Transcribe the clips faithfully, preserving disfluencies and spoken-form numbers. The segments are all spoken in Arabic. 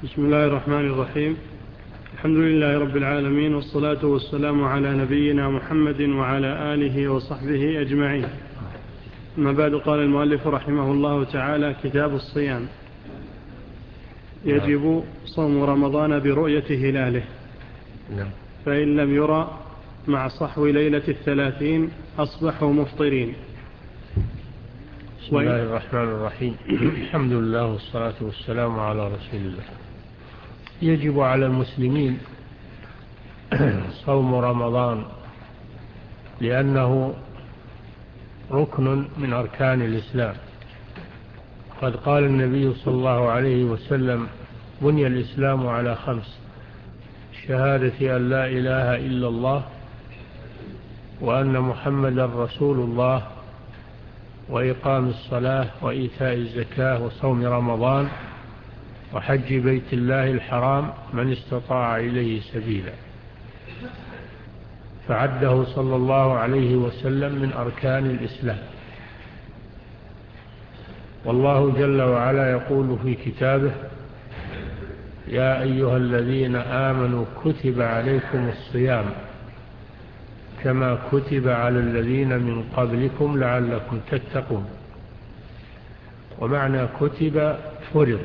بسم الله الرحمن الرحيم. الحمد لله رب العالمين، والصلاة والسلام على نبينا محمد وعلى آله وصحبه أجمعين. أما بعد، قال المؤلف رحمه الله تعالى: كتاب الصيام. يجب صوم رمضان برؤية هلاله، فإن لم يرى مع صحو ليلة الثلاثين أصبحوا مفطرين. بسم الله الرحمن الرحيم. الحمد لله والصلاة والسلام على رسول الله. يجب على المسلمين صوم رمضان لأنه ركن من أركان الإسلام. قد قال النبي صلى الله عليه وسلم: بني الإسلام على خمس: شهادة أن لا إله إلا الله، وأن محمدا رسول الله، وإقام الصلاة، وإيتاء الزكاة، وصوم رمضان، وحج بيت الله الحرام من استطاع إليه سبيلا. فعده صلى الله عليه وسلم من أركان الإسلام. والله جل وعلا يقول في كتابه: يا أيها الذين آمنوا كتب عليكم الصيام كما كتب على الذين من قبلكم لعلكم تتقون. ومعنى كتب فرض،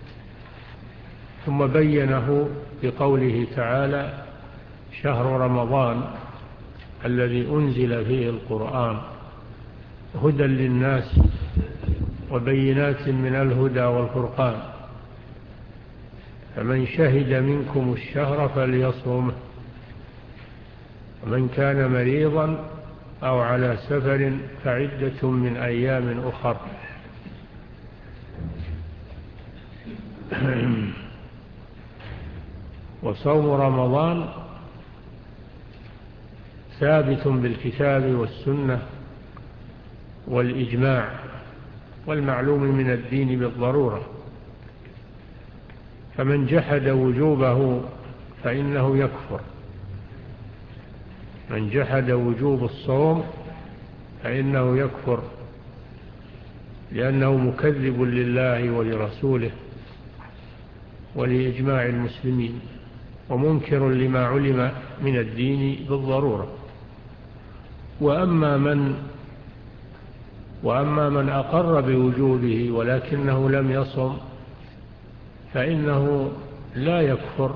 ثم بينه بقوله تعالى: شهر رمضان الذي أنزل فيه القرآن هدى للناس وبينات من الهدى والفرقان، فمن شهد منكم الشهر فليصومه، ومن كان مريضا أو على سفر فعدة من أيام أخر. وصوم رمضان ثابت بالكتاب والسنة والإجماع والمعلوم من الدين بالضرورة، فمن جحد وجوبه فإنه يكفر. من جحد وجوب الصوم فإنه يكفر، لأنه مكذب لله ولرسوله ولإجماع المسلمين، ومنكر لما علم من الدين بالضرورة. وأما من وأما من أقر بوجوبه ولكنه لم يصم فإنه لا يكفر،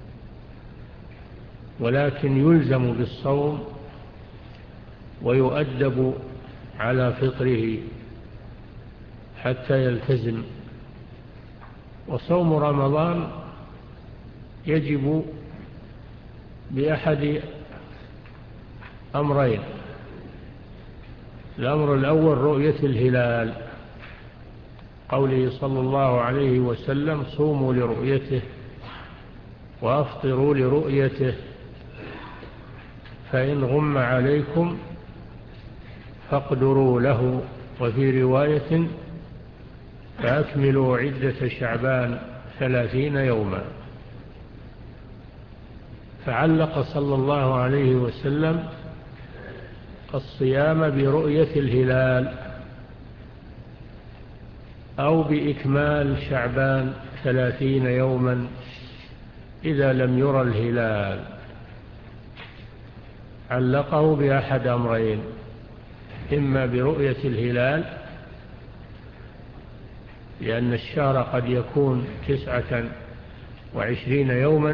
ولكن يلزم بالصوم ويؤدب على فطره حتى يلتزم. وصوم رمضان يجب بأحد أمرين: الأمر الأول رؤية الهلال، قوله صلى الله عليه وسلم: صوموا لرؤيته وأفطروا لرؤيته، فإن غم عليكم فاقدروا له. وفي رواية: فأكملوا عدة شعبان ثلاثين يوما. فعلق صلى الله عليه وسلم الصيام برؤية الهلال أو بإكمال شعبان ثلاثين يوما إذا لم يرى الهلال. علقه بأحد أمرين: إما برؤية الهلال لأن الشهر قد يكون تسعة وعشرين يوما،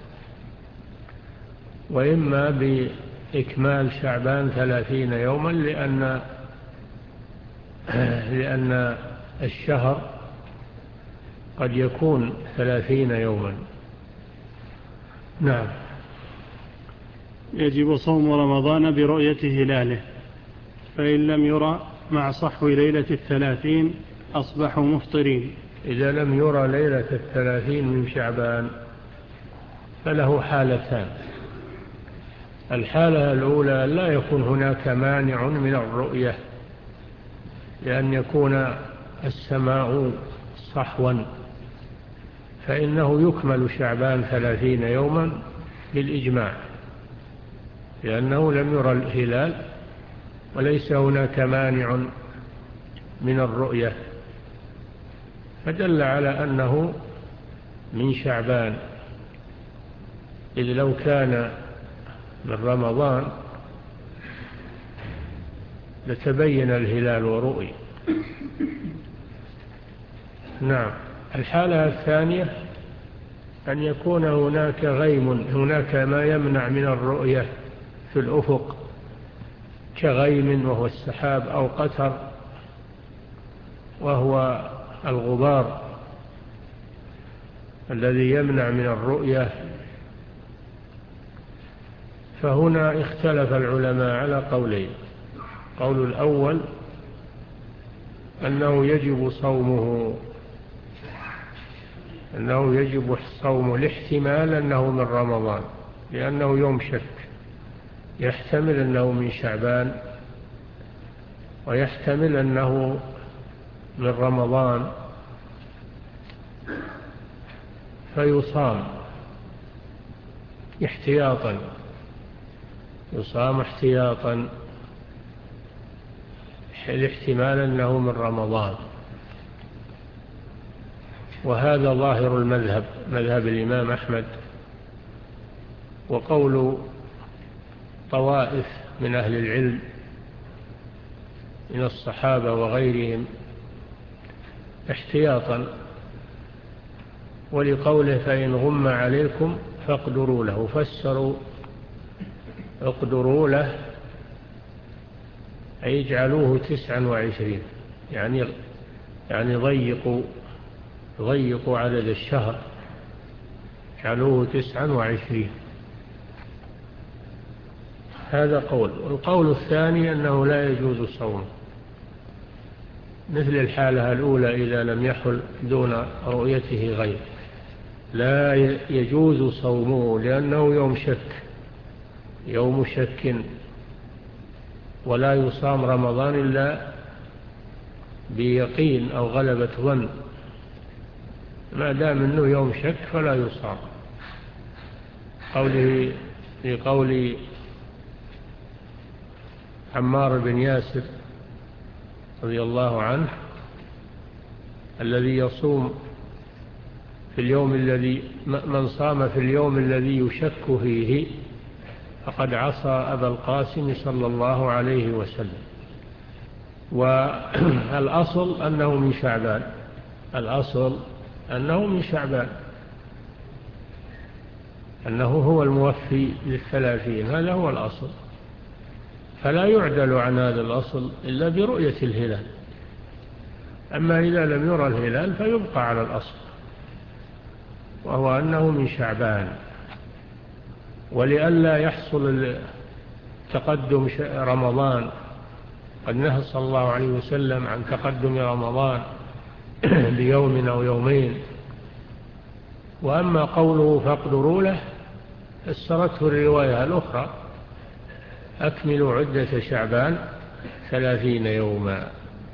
وإما بإكمال شعبان ثلاثين يوما لأن لأن الشهر قد يكون ثلاثين يوما. نعم. يجب صوم رمضان برؤية هلاله، فإن لم يرى مع صحو ليلة الثلاثين أصبحوا مفطرين. إذا لم يرى ليلة الثلاثين من شعبان فله حالتان: الحالة الأولى لا يكون هناك مانع من الرؤية، لأن يكون السماء صحوا، فإنه يكمل شعبان ثلاثين يوما بالإجماع، لأنه لم يرى الهلال وليس هناك مانع من الرؤية، فدل على أنه من شعبان، إذ لو كان من رمضان لتبين الهلال ورؤي. نعم. الحالة الثانية أن يكون هناك غيم، هناك ما يمنع من الرؤية في الأفق كغيم وهو السحاب، أو قتر وهو الغبار الذي يمنع من الرؤية. فهنا اختلف العلماء على قولين. قول الأول أنه يجب صومه، أنه يجب صومه لاحتمال أنه من رمضان، لأنه يوم شك، يحتمل أنه من شعبان ويحتمل أنه من رمضان، فيصام احتياطا، يصام احتياطا الاحتمال أنه من رمضان. وهذا ظاهر المذهب، مذهب الإمام أحمد، وقول طوائف من أهل العلم من الصحابة وغيرهم احتياطا، ولقوله فإن غم عليكم فاقدروا له، فسروا اقدروا له أي اجعلوه تسعا وعشرين، يعني يعني ضيقوا ضيقوا عدد الشهر، اجعلوه تسعا وعشرين. هذا قول. القول الثاني أنه لا يجوز صومه، مثل الحالة الأولى إذا لم يحل دون رؤيته غير، لا يجوز صومه لأنه يوم شك، يوم شك، ولا يصام رمضان إلا بيقين أو غلبة ظن، ما دام أنه يوم شك فلا يصام. قوله في قول عمار بن ياسر رضي الله عنه الذي يصوم في اليوم الذي من صام في اليوم الذي يشك فيه فقد عصى أبا القاسم صلى الله عليه وسلم. والأصل أنه من شعبان، الأصل أنه من شعبان، أنه هو الموفي للثلاثين، هذا هو الأصل، فلا يعدل عن هذا الأصل إلا برؤية الهلال. أما إذا لم يرى الهلال فيبقى على الأصل، وهو أنه من شعبان. ولئلا يحصل تقدم رمضان، قد نهى صلى الله عليه وسلم عن تقدم رمضان بيوم أو يومين. وأما قوله فاقدروا له فسرته الرواية الأخرى أكملوا عدة شعبان ثلاثين يوما،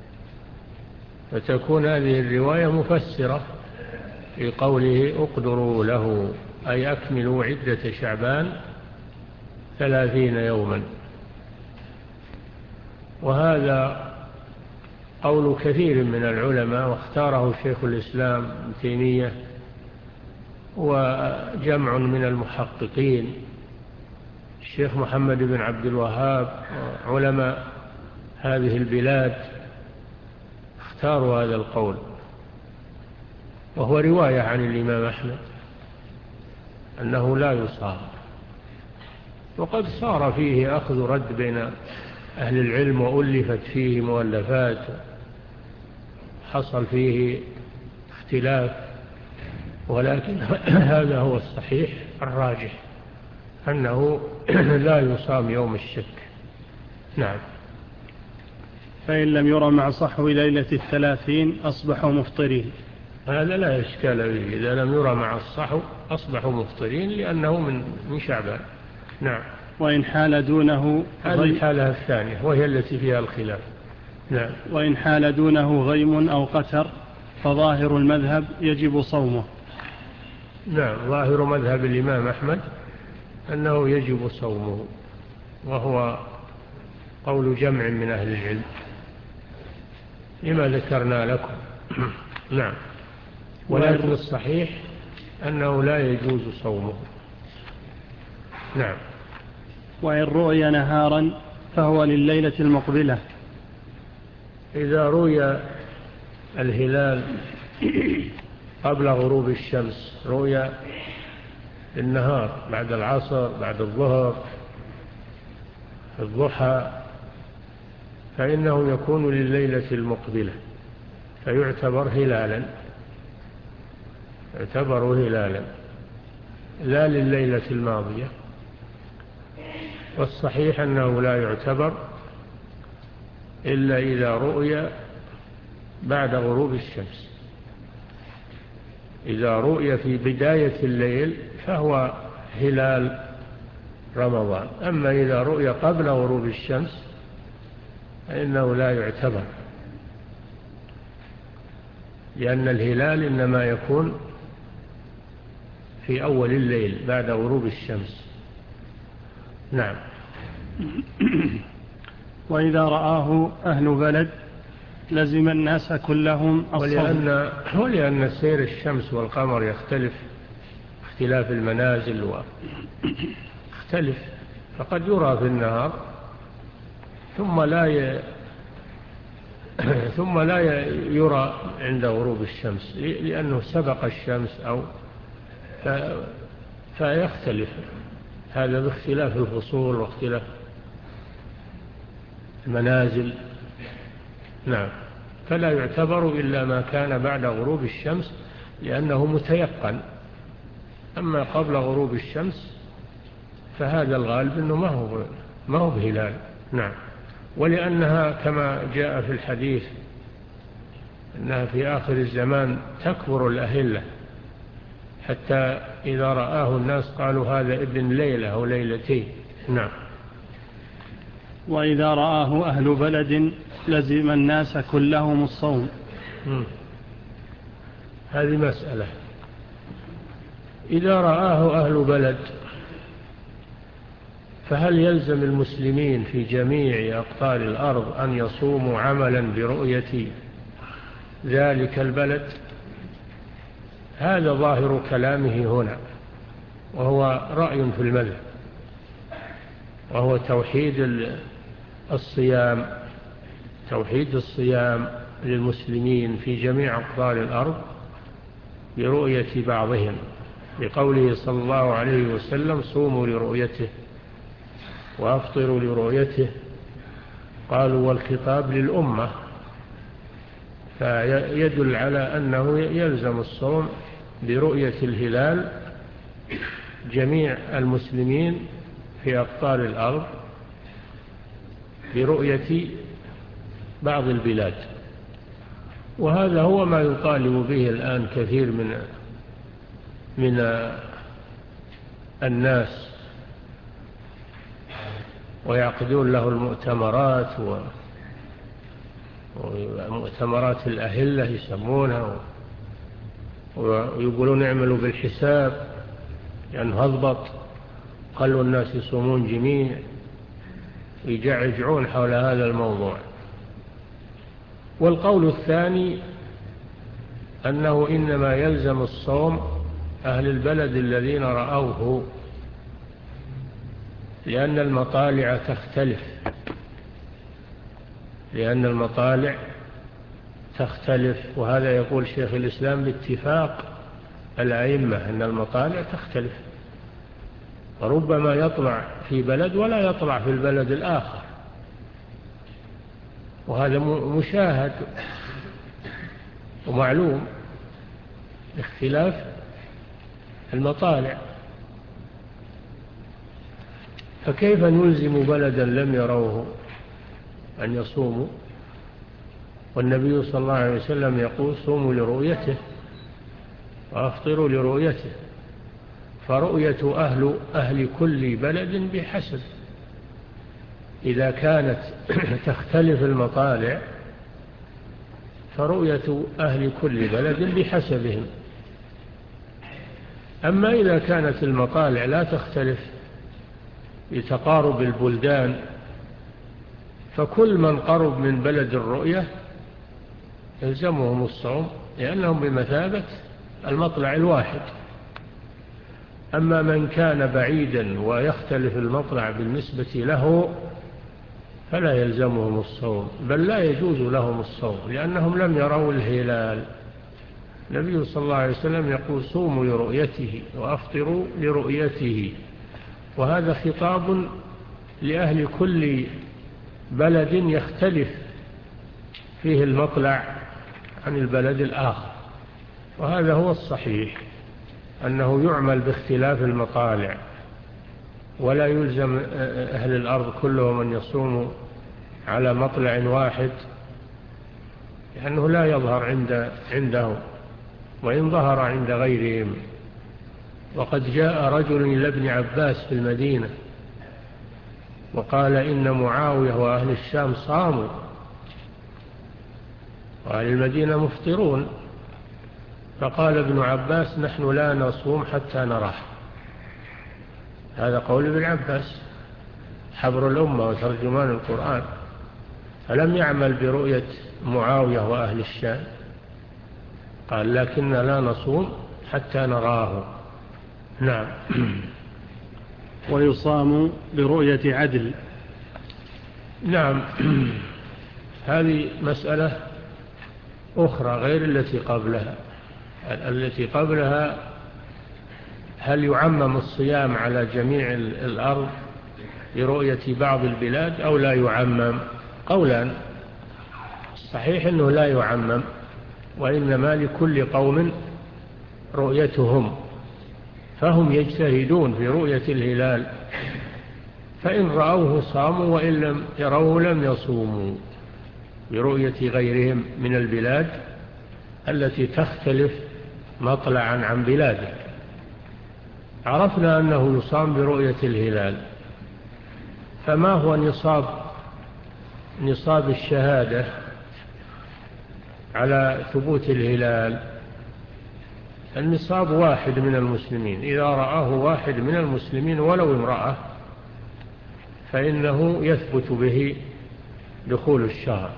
فتكون هذه الرواية مفسرة في قوله اقدروا له، أي أكملوا عدة شعبان ثلاثين يوما. وهذا قول كثير من العلماء، واختاره شيخ الإسلام ابن تيمية وجمع من المحققين، الشيخ محمد بن عبد الوهاب، علماء هذه البلاد اختاروا هذا القول، وهو رواية عن الإمام أحمد أنه لا يصام. وقد صار فيه أخذ رد بين أهل العلم، وألفت فيه مؤلفات، حصل فيه اختلاف، ولكن هذا هو الصحيح الراجح، أنه لا يصام يوم الشك. نعم. فإن لم يرى مع صحو ليلة الثلاثين أصبحوا مفطرين. هذا لا إشكال به، إذا لم يرى مع الصحو أصبحوا مفطرين لأنه من من شعبان. نعم. وإن حال دونه، هذه الحالة الثانية وهي التي فيها الخلاف. نعم. وإن حال دونه غيم أو قتر فظاهر المذهب يجب صومه. نعم، ظاهر مذهب الإمام أحمد أنه يجب صومه، وهو قول جمع من أهل العلم لما ذكرنا لكم. نعم. ولكن الصحيح أنه لا يجوز صومه. نعم. وإن رؤي نهارا فهو لليلة المقبلة. إذا رؤي الهلال قبل غروب الشمس، رؤي النهار بعد العصر بعد الظهر الضحى، فإنه يكون لليلة المقبلة، فيعتبر هلالا، يعتبر هلالا لا لليلة الماضية. والصحيح أنه لا يعتبر إلا إذا رؤي بعد غروب الشمس. إذا رؤي في بداية الليل فهو هلال رمضان، أما إذا رؤي قبل غروب الشمس فإنه لا يعتبر، لأن الهلال إنما يكون في أول الليل بعد غروب الشمس. نعم. وإذا رآه أهل بلد لزم الناس كلهم الصوم. ولأن, ولأن سير الشمس والقمر يختلف اختلاف المنازل واختلف، فقد يرى في النهار ثم لا ي... ثم لا يرى عند غروب الشمس لأنه سبق الشمس أو ف... فيختلف هذا باختلاف الفصول واختلاف المنازل. نعم. فلا يعتبر إلا ما كان بعد غروب الشمس لأنه متيقن، أما قبل غروب الشمس فهذا الغالب أنه ما هو ما هو بهلال. نعم. ولأنها كما جاء في الحديث أنها في آخر الزمان تكبر الأهلة حتى إذا رآه الناس قالوا هذا ابن ليلة أو ليلتين. نعم. وإذا رآه أهل بلد لزم الناس كلهم الصوم. م. هذه مسألة. إذا رآه أهل بلد فهل يلزم المسلمين في جميع أقطار الأرض أن يصوموا عملا برؤية ذلك البلد؟ هذا ظاهر كلامه هنا، وهو رأي في المذهب، وهو توحيد الصيام توحيد الصيام للمسلمين في جميع أقطار الأرض برؤية بعضهم، بقوله صلى الله عليه وسلم صوموا لرؤيته وأفطروا لرؤيته. قالوا والخطاب للأمة، فيدل على أنه يلزم الصوم برؤية الهلال جميع المسلمين في أقطار الأرض برؤية بعض البلاد. وهذا هو ما يطالب به الآن كثير من من الناس، ويعقدون له المؤتمرات ومؤتمرات الأهلة يسمونها، ويقولون اعملوا بالحساب لأنه هضبط، خلوا الناس يصومون جميع، يجعجعون حول هذا الموضوع. والقول الثاني أنه إنما يلزم الصوم أهل البلد الذين رأوه، لأن المطالع تختلف لأن المطالع تختلف وهذا يقول شيخ الإسلام باتفاق الأئمة أن المطالع تختلف، وربما يطلع في بلد ولا يطلع في البلد الآخر، وهذا مشاهد ومعلوم اختلاف المطالع. فكيف نلزم بلدا لم يروه أن يصوموا؟ والنبي صلى الله عليه وسلم يقول صوموا لرؤيته وأفطروا لرؤيته. فرؤية أهل, أهل كل بلد بحسب، إذا كانت تختلف المطالع فرؤية أهل كل بلد بحسبهم. أما إذا كانت المطالع لا تختلف بتقارب البلدان فكل من قرب من بلد الرؤية يلزمهم الصوم، لأنهم بمثابة المطلع الواحد. أما من كان بعيدا ويختلف المطلع بالنسبة له فلا يلزمهم الصوم، بل لا يجوز لهم الصوم لأنهم لم يروا الهلال. النبي صلى الله عليه وسلم يقول صوموا لرؤيته وأفطروا لرؤيته، وهذا خطاب لأهل كل بلد يختلف فيه المطلع عن البلد الآخر، وهذا هو الصحيح أنه يعمل باختلاف المطالع، ولا يلزم أهل الأرض كلهم أن يصوموا على مطلع واحد لأنه لا يظهر عند عندهم وإن ظهر عند غيرهم. وقد جاء رجل إلى ابن عباس في المدينة وقال إن معاوية وأهل الشام صاموا وأهل المدينة مفطرون، فقال ابن عباس نحن لا نصوم حتى نراه. هذا قول ابن عباس حبر الأمة وترجمان القرآن، فلم يعمل برؤية معاوية وأهل الشام، قال لكن لا نصوم حتى نراه. نعم. ويصام برؤية عدل. نعم. هذه مسألة أخرى غير التي قبلها. التي قبلها هل يعمم الصيام على جميع الأرض برؤية بعض البلاد أو لا يعمم؟ قولان. الصحيح أنه لا يعمم، وإنما لكل قوم رؤيتهم، فهم يجتهدون في رؤية الهلال، فإن رأوه صاموا وإن لم يروه لم يصوموا، برؤية غيرهم من البلاد التي تختلف مطلعا عن بلاده. عرفنا أنه يصام برؤية الهلال، فما هو نصاب نصاب الشهادة على ثبوت الهلال؟ النصاب واحد من المسلمين، إذا رآه واحد من المسلمين ولو امرأة فإنه يثبت به دخول الشهر،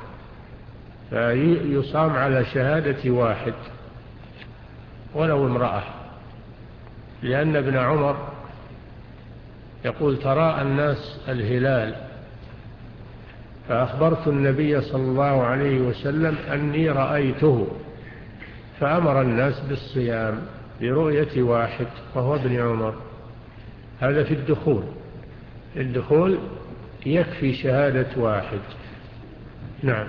فيصام على شهادة واحد ولو امرأة، لأن ابن عمر يقول تراءى الناس الهلال فأخبرت النبي صلى الله عليه وسلم أني رأيته، فأمر الناس بالصيام برؤية واحد وهو ابن عمر. هذا في الدخول. الدخول يكفي شهادة واحد. نعم.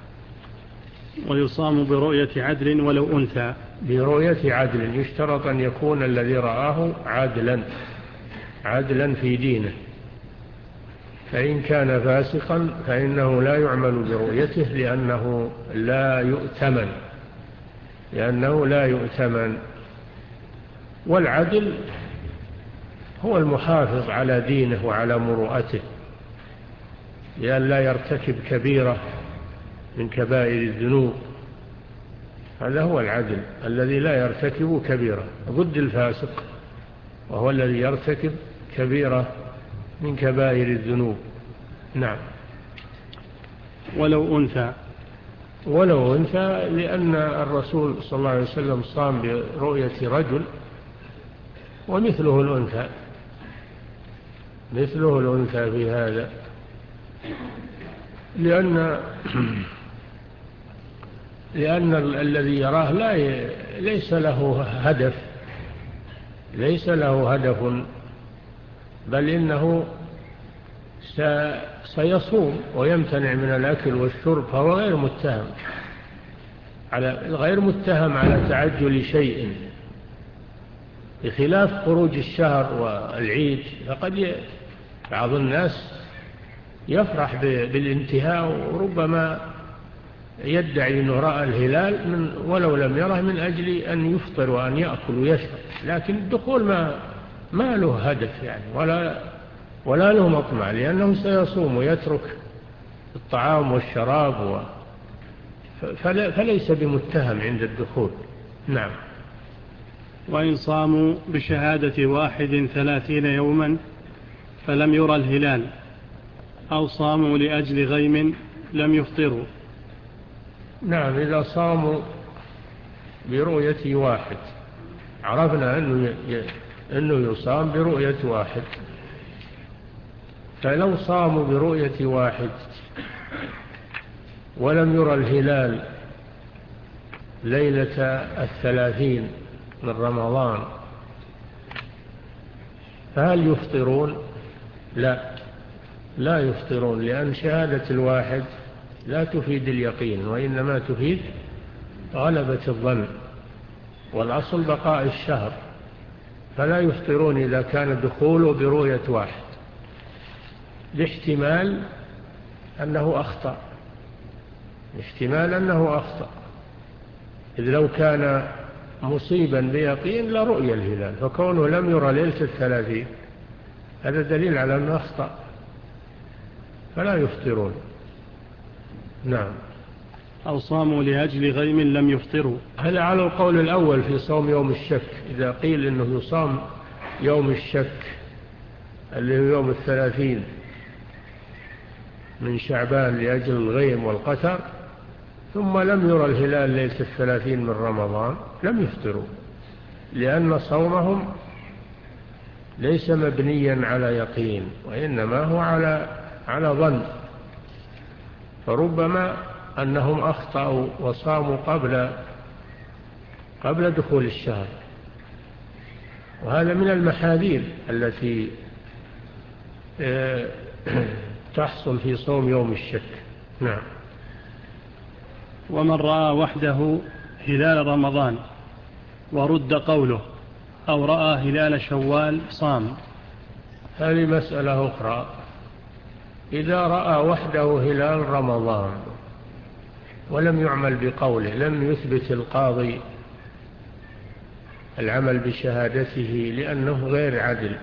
ويصام برؤية عدل ولو أنثى. برؤية عدل، يشترط أن يكون الذي رآه عدلا عدلا في دينه، فإن كان فاسقا فإنه لا يعمل برؤيته لأنه لا يؤتمن لأنه لا يؤتمن. والعدل هو المحافظ على دينه وعلى مروءته لأن لا يرتكب كبيرة من كبائر الذنوب. هذا هو العدل الذي لا يرتكب كبيرة، ضد الفاسق وهو الذي يرتكب كبيرة من كبائر الذنوب. نعم. ولو أنثى. ولو أنثى، لأن الرسول صلى الله عليه وسلم صام برؤية رجل ومثله الأنثى مثله الأنثى في هذا، لأن لأن الذي يراه لا ي... ليس له هدف ليس له هدف بل إنه س... سيصوم ويمتنع من الأكل والشرب، فهو غير متهم على غير متهم على تعجل شيء، بخلاف خروج الشهر والعيد. فقد ي... بعض الناس يفرح ب... بالانتهاء، وربما يدعي أنه رأى الهلال من ولو لم يره من أجل أن يفطر وأن يأكل ويشرب، لكن الدخول ما ما له هدف يعني ولا ولا له مطمع، لأنه سيصوم ويترك الطعام والشراب و... فليس بمتهم عند الدخول. نعم. وإن صاموا بشهادة واحد ثلاثين يوما فلم يرى الهلال أو صاموا لأجل غيم لم يفطروا. نعم. إذا صاموا برؤية واحد، عرفنا أنه أنه يصام برؤية واحد. فلو صاموا برؤية واحد ولم يرى الهلال ليلة الثلاثين من رمضان فهل يفطرون؟ لا، لا يفطرون، لأن شهادة الواحد لا تفيد اليقين، وإنما تفيد غلبة الظن، والأصل بقاء الشهر. فلا يفطرون إذا كان دخوله برؤية واحد، لاحتمال أنه أخطأ، احتمال أنه أخطأ. إذ لو كان مصيبا بيقين لرؤية الهلال، فكونه لم يرى ليلة الثلاثين هذا دليل على أنه أخطأ، فلا يفطرون. نعم. أو صاموا لأجل غيم لم يفطروا. هذا على القول الأول في صوم يوم الشك. إذا قيل إنه يصام يوم الشك اللي هو يوم الثلاثين من شعبان لأجل الغيم والقتر، ثم لم يرى الهلال ليلة الثلاثين من رمضان، لم يفطروا، لأن صومهم ليس مبنيا على يقين، وإنما هو على على ظن. فربما أنهم أخطأوا وصاموا قبل قبل دخول الشهر، وهذا من المحاذير التي تحصل في صوم يوم الشك. نعم. ومن رأى وحده هلال رمضان ورد قوله أو رأى هلال شوال صام. هذه مسألة أخرى. إذا رأى وحده هلال رمضان ولم يعمل بقوله، لم يثبت القاضي العمل بشهادته لأنه غير عدل،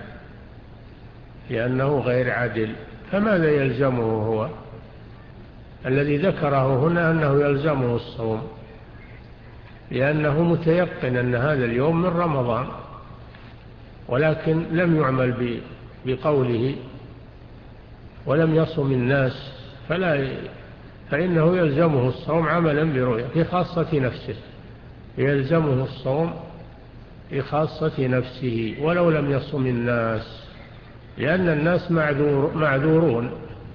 لأنه غير عدل، فماذا يلزمه هو؟ الذي ذكره هنا أنه يلزمه الصوم، لأنه متيقن أن هذا اليوم من رمضان، ولكن لم يعمل بقوله ولم يصم الناس، فلا فإنه يلزمه الصوم عملا برؤية في خاصة نفسه، يلزمه الصوم في خاصة نفسه ولو لم يصم الناس، لأن الناس معذور معذورون،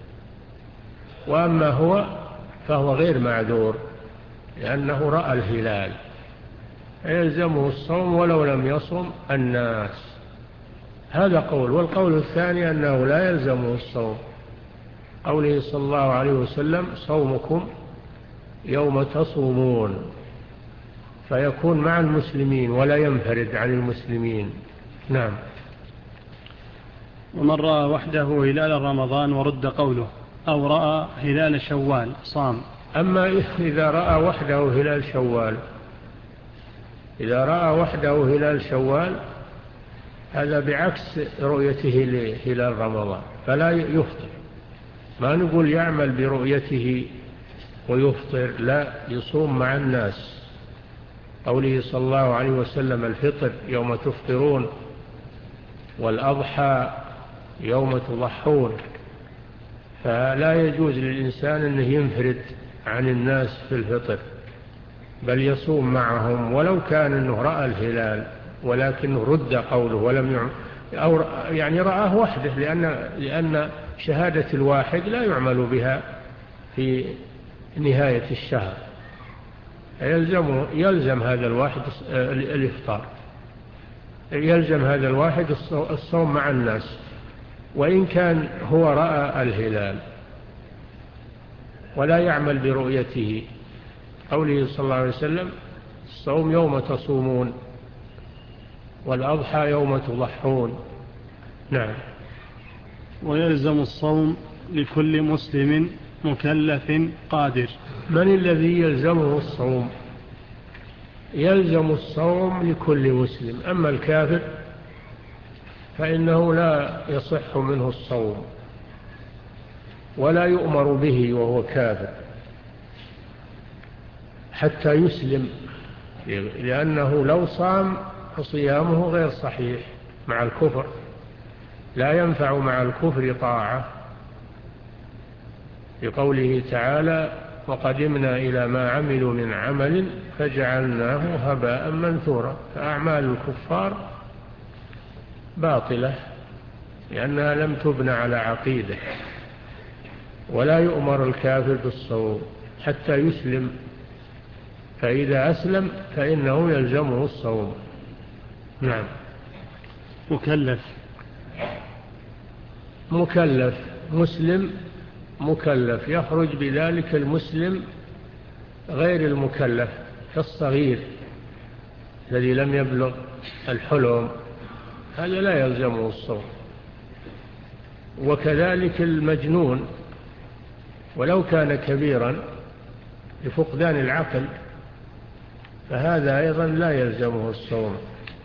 وأما هو فهو غير معذور لأنه رأى الهلال، يلزمه الصوم ولو لم يصم الناس. هذا قول. والقول الثاني أنه لا يلزمه الصوم، قوله صلى الله عليه وسلم صومكم يوم تصومون، فيكون مع المسلمين ولا ينفرد عن المسلمين. نعم. ومن رأى وحده هلال رمضان ورد قوله أو رأى هلال شوال صام. أما إذا رأى وحده هلال شوال، إذا رأى وحده هلال شوال هذا بعكس رؤيته لهلال رمضان، فلا يفطر. ما نقول يعمل برؤيته ويفطر، لا، يصوم مع الناس. قوله صلى الله عليه وسلم الفطر يوم تفطرون والأضحى يوم تضحون، فلا يجوز للإنسان أنه ينفرد عن الناس في الفطر، بل يصوم معهم ولو كان أنه رأى الهلال، ولكنه رد قوله ولم يعمل، أو يعني رآه وحده، لأن, لأن شهادة الواحد لا يعمل بها في نهاية الشهر، يلزم, يلزم هذا الواحد الإفطار، يلزم هذا الواحد الصوم مع الناس وإن كان هو رأى الهلال، ولا يعمل برؤيته. قوله صلى الله عليه وسلم الصوم يوم تصومون والأضحى يوم تضحون. نعم. ويلزم الصوم لكل مسلم مكلف قادر. من الذي يلزمه الصوم؟ يلزم الصوم لكل مسلم، أما الكافر فإنه لا يصح منه الصوم ولا يؤمر به وهو كافر حتى يسلم، لأنه لو صام فصيامه غير صحيح مع الكفر، لا ينفع مع الكفر طاعة، لقوله تعالى وقدمنا إلى ما عملوا من عمل فجعلناه هباء منثورا. فأعمال الكفار باطلة لأنها لم تبنى على عقيدة. ولا يؤمر الكافر بالصوم حتى يسلم، فإذا أسلم فإنه يلزمه الصوم. نعم. مكلف مكلف مسلم مكلف، يخرج بذلك المسلم غير المكلف كالصغير الذي لم يبلغ الحلم، هذا لا يلزمه الصوم. وكذلك المجنون ولو كان كبيرا لفقدان العقل فهذا أيضا لا يلزمه الصوم،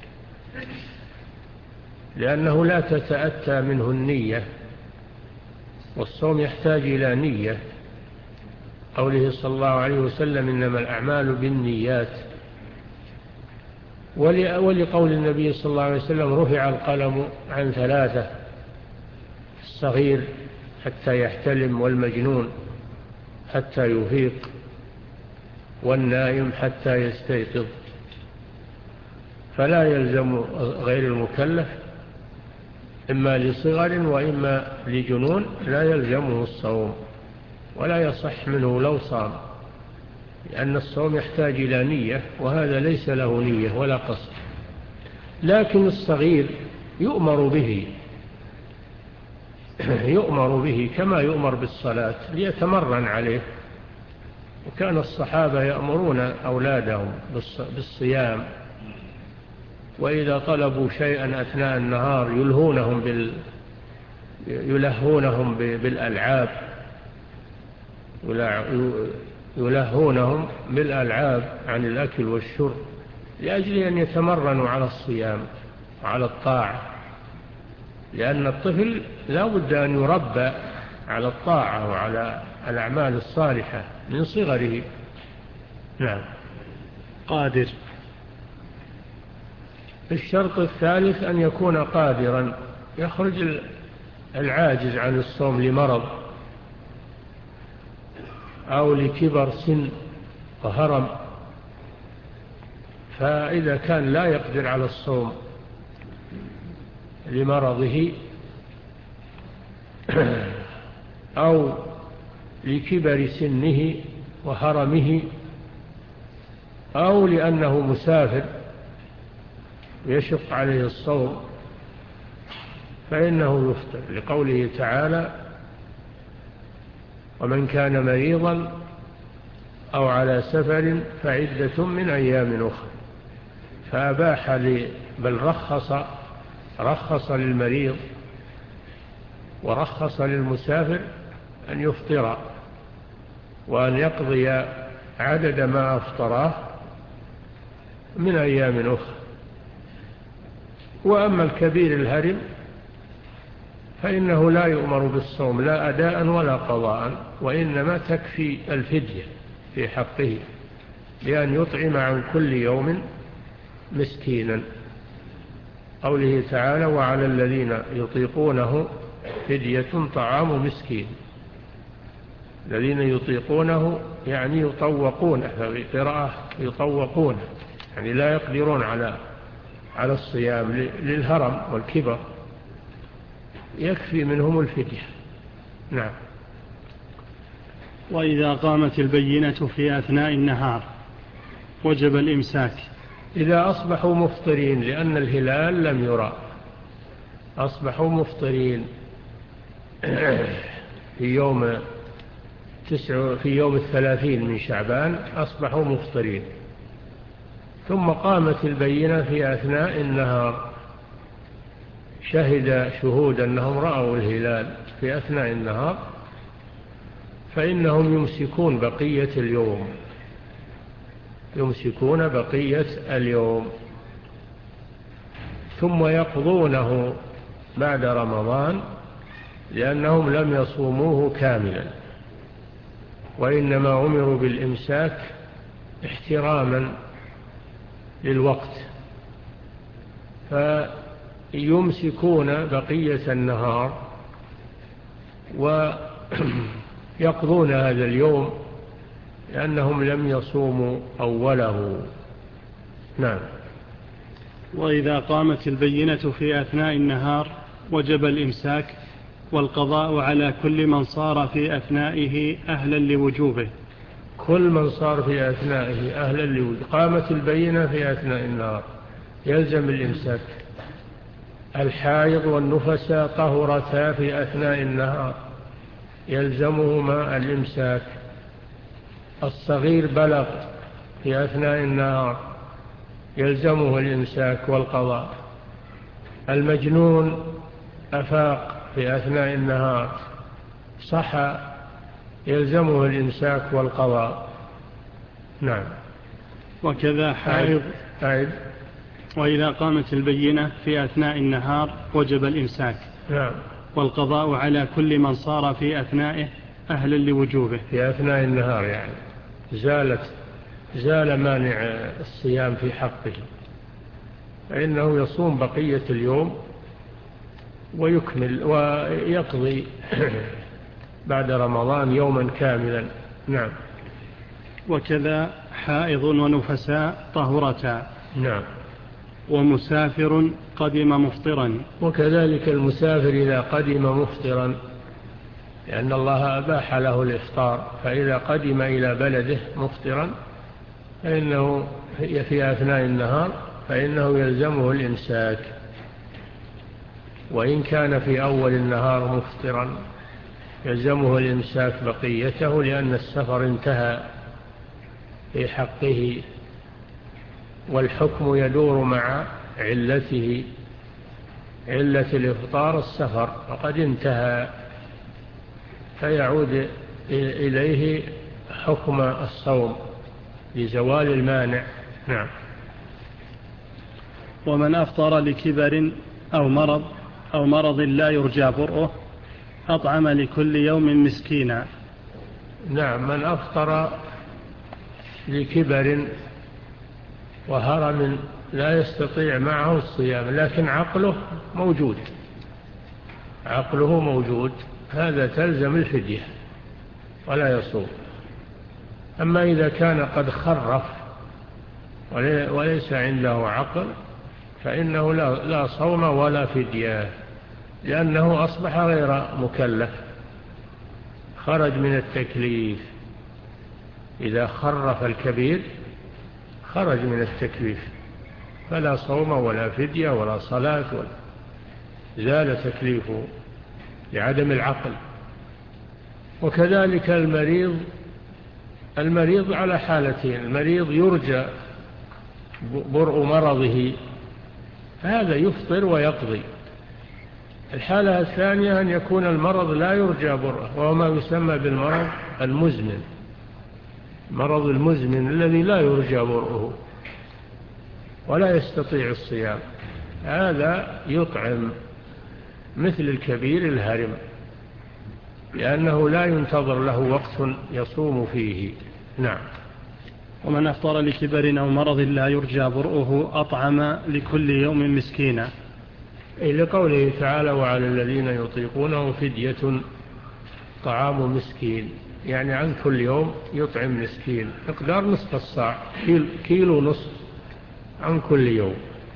لأنه لا تتأتى منه النية، والصوم يحتاج إلى نية. قوله صلى الله عليه وسلم إنما الأعمال بالنيات. ولقول النبي صلى الله عليه وسلم رفع القلم عن ثلاثة: الصغير حتى يحتلم، والمجنون حتى يفيق، والنائم حتى يستيقظ. فلا يلزم غير المكلف إما لصغر وإما لجنون لا يلزمه الصوم، ولا يصح منه لو صام، لأن الصوم يحتاج إلى نية، وهذا ليس له نية ولا قصد. لكن الصغير يؤمر به يؤمر به كما يؤمر بالصلاة ليتمرن عليه. وكان الصحابة يأمرون أولادهم بالصيام، وإذا طلبوا شيئا أثناء النهار يلهونهم بال يلهونهم بالألعاب يلهونهم بالألعاب عن الأكل والشرب، لأجل أن يتمرنوا على الصيام وعلى الطاعة، لأن الطفل لا بد أن يربى على الطاعة وعلى الأعمال الصالحة من صغره. نعم. قادر. الشرط الثالث أن يكون قادرا، يخرج العاجز عن الصوم لمرض أو لكبر سن وهرم، فإذا كان لا يقدر على الصوم لمرضه أو لكبر سنه وهرمه أو لأنه مسافر يشق عليه الصوم، فإنه يفطر، لقوله تعالى: ومن كان مريضا أو على سفر فعدة من أيام أخرى. فأباح لي بل رخص رخص للمريض ورخص للمسافر أن يفطر وأن يقضي عدد ما أفطراه من أيام أخرى. وأما الكبير الهرم فإنه لا يؤمر بالصوم لا أداء ولا قضاء، وإنما تكفي الفدية في حقه بأن يطعم عن كل يوم مسكينا. قوله تعالى: وعلى الذين يطيقونه فدية طعام مسكين. الذين يطيقونه يعني يطوقون، في قراءة يطوقون يعني لا يقدرون على على الصيام للهرم والكبر، يكفي منهم الفدية. نعم. وإذا قامت البينة في أثناء النهار وجب الإمساك. إذا أصبحوا مفطرين لأن الهلال لم يرى، أصبحوا مفطرين في يوم تسع في يوم الثلاثين من شعبان أصبحوا مفطرين، ثم قامت البينة في أثناء النهار، شهد شهود أنهم رأوا الهلال في أثناء النهار، فإنهم يمسكون بقية اليوم يمسكون بقية اليوم ثم يقضونه بعد رمضان، لأنهم لم يصوموه كاملا، وإنما أمروا بالإمساك احتراما للوقت، فيمسكون بقية النهار ويقضون هذا اليوم لأنهم لم يصوموا أوله. نعم. وإذا قامت البينة في أثناء النهار وجب الإمساك والقضاء على كل من صار في أثنائه أهلا لوجوبه. كل من صار في أثنائه أهلا لوجوبه. قامت البينة في أثناء النهار يلزم الإمساك. الحائض والنفساء طهرتا في أثناء النهار يلزمهما الإمساك. الصغير بلغ في أثناء النهار يلزمه الإمساك والقضاء. المجنون أفاق في أثناء النهار صحى يلزمه الإمساك والقضاء. نعم. وكذا حائض. أعد. وإذا قامت البينة في أثناء النهار وجب الإمساك. نعم. والقضاء على كل من صار في أثنائه أهلا لوجوبه. في أثناء النهار يعني زالت زال مانع الصيام في حقه، فإنه يصوم بقية اليوم ويكمل ويقضي بعد رمضان يوما كاملا. نعم. وكذا حائض ونفساء طهرتا. نعم. ومسافر قدم مفطرا. وكذلك المسافر إذا قدم مفطرا، لأن الله أباح له الإفطار، فإذا قدم إلى بلده مفطرا فإنه في أثناء النهار فإنه يلزمه الإمساك، وإن كان في أول النهار مفطرا يلزمه الإمساك بقيته، لأن السفر انتهى في حقه، والحكم يدور مع علته. علة الإفطار السفر وقد انتهى، فيعود إليه حكم الصوم لزوال المانع. نعم. ومن أفطر لكبر أو مرض أو مرض لا يرجى برؤه أطعم لكل يوم مسكينا. نعم. من أفطر لكبر وهرم لا يستطيع معه الصيام لكن عقله موجود عقله موجود هذا تلزم الفدية ولا يصوم. أما إذا كان قد خرف وليس عنده عقل فإنه لا صوم ولا فدية، لأنه أصبح غير مكلف، خرج من التكليف. إذا خرف الكبير خرج من التكليف، فلا صوم ولا فدية ولا صلاة ولا زال تكليفه لعدم العقل. وكذلك المريض المريض على حالتين: المريض يرجى برء مرضه هذا يفطر ويقضي. الحالة الثانية أن يكون المرض لا يرجى برءه، وهو ما يسمى بالمرض المزمن، مرض المزمن الذي لا يرجى برءه ولا يستطيع الصيام، هذا يطعم مثل الكبير الهرم، لأنه لا ينتظر له وقت يصوم فيه. نعم. ومن أفطر لكبر أو مرض لا يرجى برؤه أطعم لكل يوم مسكينا، أي لقوله تعالى: وعلى الذين يطيقونه فدية طعام مسكين، يعني عن كل يوم يطعم مسكين مقدار نصف الصاع، كيلو نصف عن كل يوم.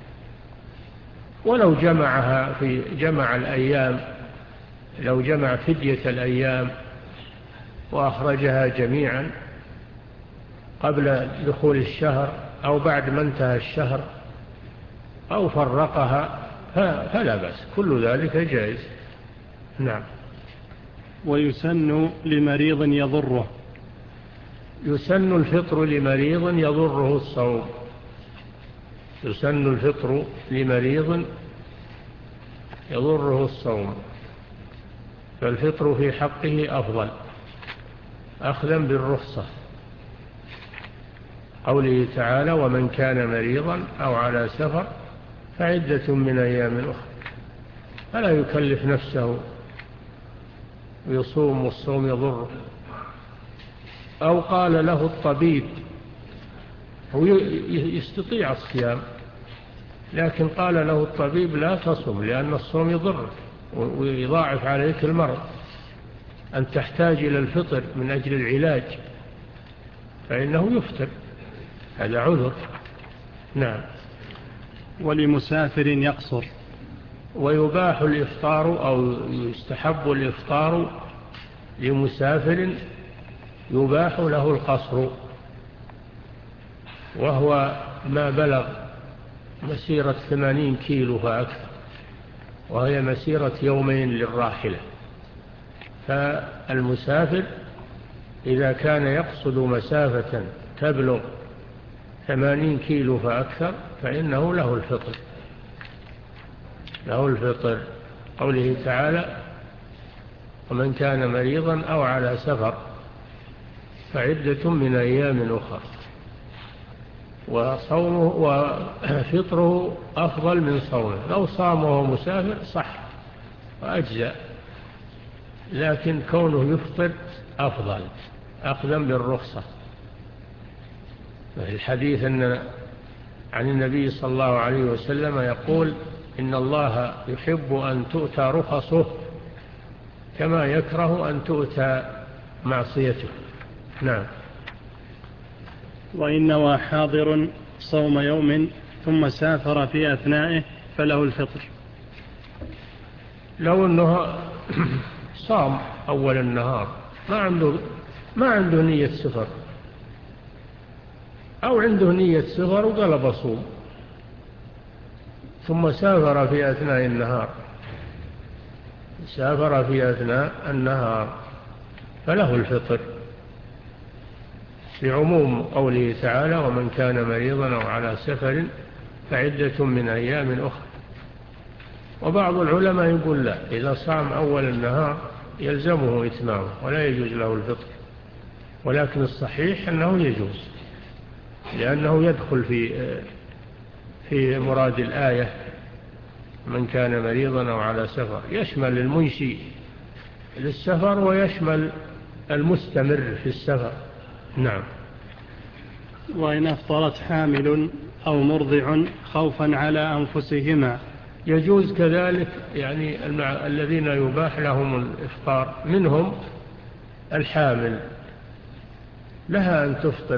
ولو جمعها في جمع الأيام، لو جمع فدية الأيام وأخرجها جميعا قبل دخول الشهر أو بعد ما انتهى الشهر أو فرقها فلا بأس، كل ذلك جائز. نعم. ويسن لمريض يضره، يسن الفطر لمريض يضره الصوم، يسن الفطر لمريض يضره الصوم، فالفطر في حقه أفضل أخذا بالرخصة، قوله تعالى: ومن كان مريضا أو على سفر فعدة من أيام أخرى، فلا يكلف نفسه ويصوم والصوم يضره. أو قال له الطبيب، هو يستطيع الصيام لكن قال له الطبيب: لا تصم لأن الصوم يضرك ويضاعف عليك المرض، أن تحتاج إلى الفطر من أجل العلاج، فإنه يفطر، هذا عذر. نعم. ولمسافر يقصر. ويباح الإفطار أو يستحب الإفطار لمسافر يباح له القصر، وهو ما بلغ مسيرة ثمانين كيلو فأكثر، وهي مسيرة يومين للراحلة. فالمسافر إذا كان يقصد مسافة تبلغ ثمانين كيلو فأكثر فإنه له الفطر له الفطر قوله تعالى: ومن كان مريضا أو على سفر فعدة من أيام أخرى. وصومه وفطره أفضل من صومه، لو صامه مسافر صح وأجزأ، لكن كونه يفطر أفضل أقدم بالرخصة. في الحديث أن عن النبي صلى الله عليه وسلم يقول: إن الله يحب أن تؤتى رخصه كما يكره أن تؤتى معصيته. نعم. وإن نوى حاضر صوم يوم ثم سافر في أثنائه فله الفطر. لو أنه صام أول النهار ما عنده ما عنده نية سفر، أو عنده نية سفر وقلب صوم، ثم سافر في أثناء النهار سافر في أثناء النهار فله الفطر، بعموم قوله تعالى: ومن كان مريضا أو على سفر فعدة من أيام أخرى. وبعض العلماء يقول لا، إذا صام أول النهار يلزمه إتمامه ولا يجوز له الفطر، ولكن الصحيح أنه يجوز، لأنه يدخل في في مراد الآية: من كان مريضا أو على سفر، يشمل المنشي للسفر ويشمل المستمر في السفر. نعم. وإن أفطرت حامل أو مرضع خوفا على أنفسهما يجوز كذلك، يعني الذين يباح لهم الإفطار منهم الحامل لها أن تفطر،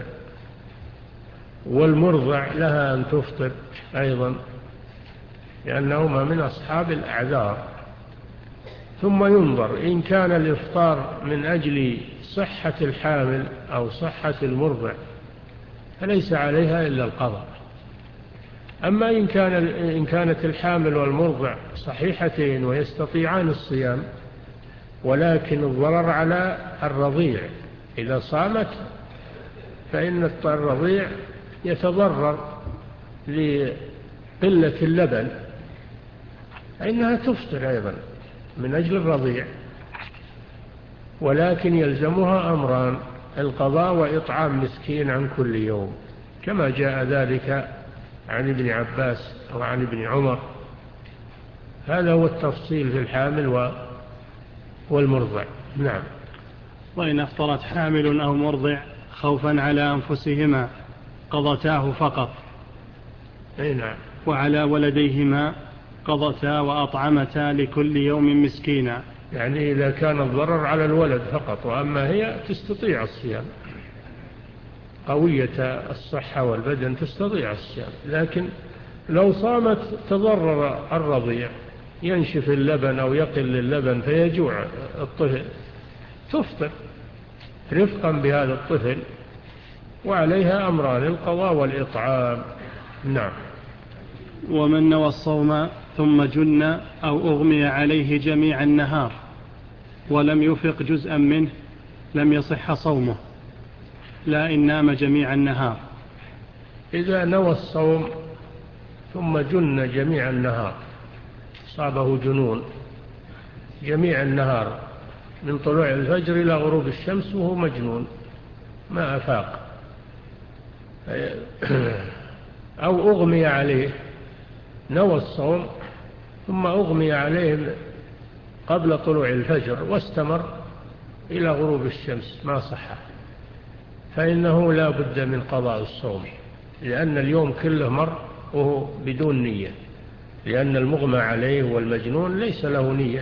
والمرضع لها أن تفطر أيضا، لأنهما من أصحاب الأعذار. ثم ينظر إن كان الإفطار من أجل صحة الحامل أو صحة المرضع فليس عليها إلا القضاء. أما إن, كان إن كانت الحامل والمرضع صحيحتين ويستطيعان الصيام، ولكن الضرر على الرضيع، إذا صامت فإن الرضيع يتضرر لقلة اللبن، فإنها تفطر أيضا من أجل الرضيع، ولكن يلزمها أمران: القضاء وإطعام مسكين عن كل يوم، كما جاء ذلك عن ابن عباس وعن ابن عمر. هذا هو التفصيل في الحامل والمرضع. نعم. وإن أفطرت حامل أو مرضع خوفا على أنفسهما قضتاه فقط. أي نعم. وعلى ولديهما قضتا وأطعمتا لكل يوم مسكينا. يعني إذا كان الضرر على الولد فقط، وأما هي تستطيع الصيام، قوية الصحة والبدن تستطيع الصيام، لكن لو صامت تضرر الرضيع، ينشف اللبن أو يقل اللبن فيجوع الطفل، تفطر رفقا بهذا الطفل، وعليها أمران: القضاء والإطعام. نعم. ومن نوى الصوم ثم جن أو أغمي عليه جميع النهار ولم يفق جزءا منه لم يصح صومه، لا إن نام جميع النهار. إذا نوى الصوم ثم جن جميع النهار، صابه جنون جميع النهار من طلوع الفجر إلى غروب الشمس وهو مجنون ما أفاق، أو أغمي عليه، نوى الصوم ثم أغمي عليه قبل طلوع الفجر واستمر إلى غروب الشمس ما صح، فإنه لا بد من قضاء الصوم، لأن اليوم كله مر وهو بدون نية، لأن المغمى عليه والمجنون ليس له نية.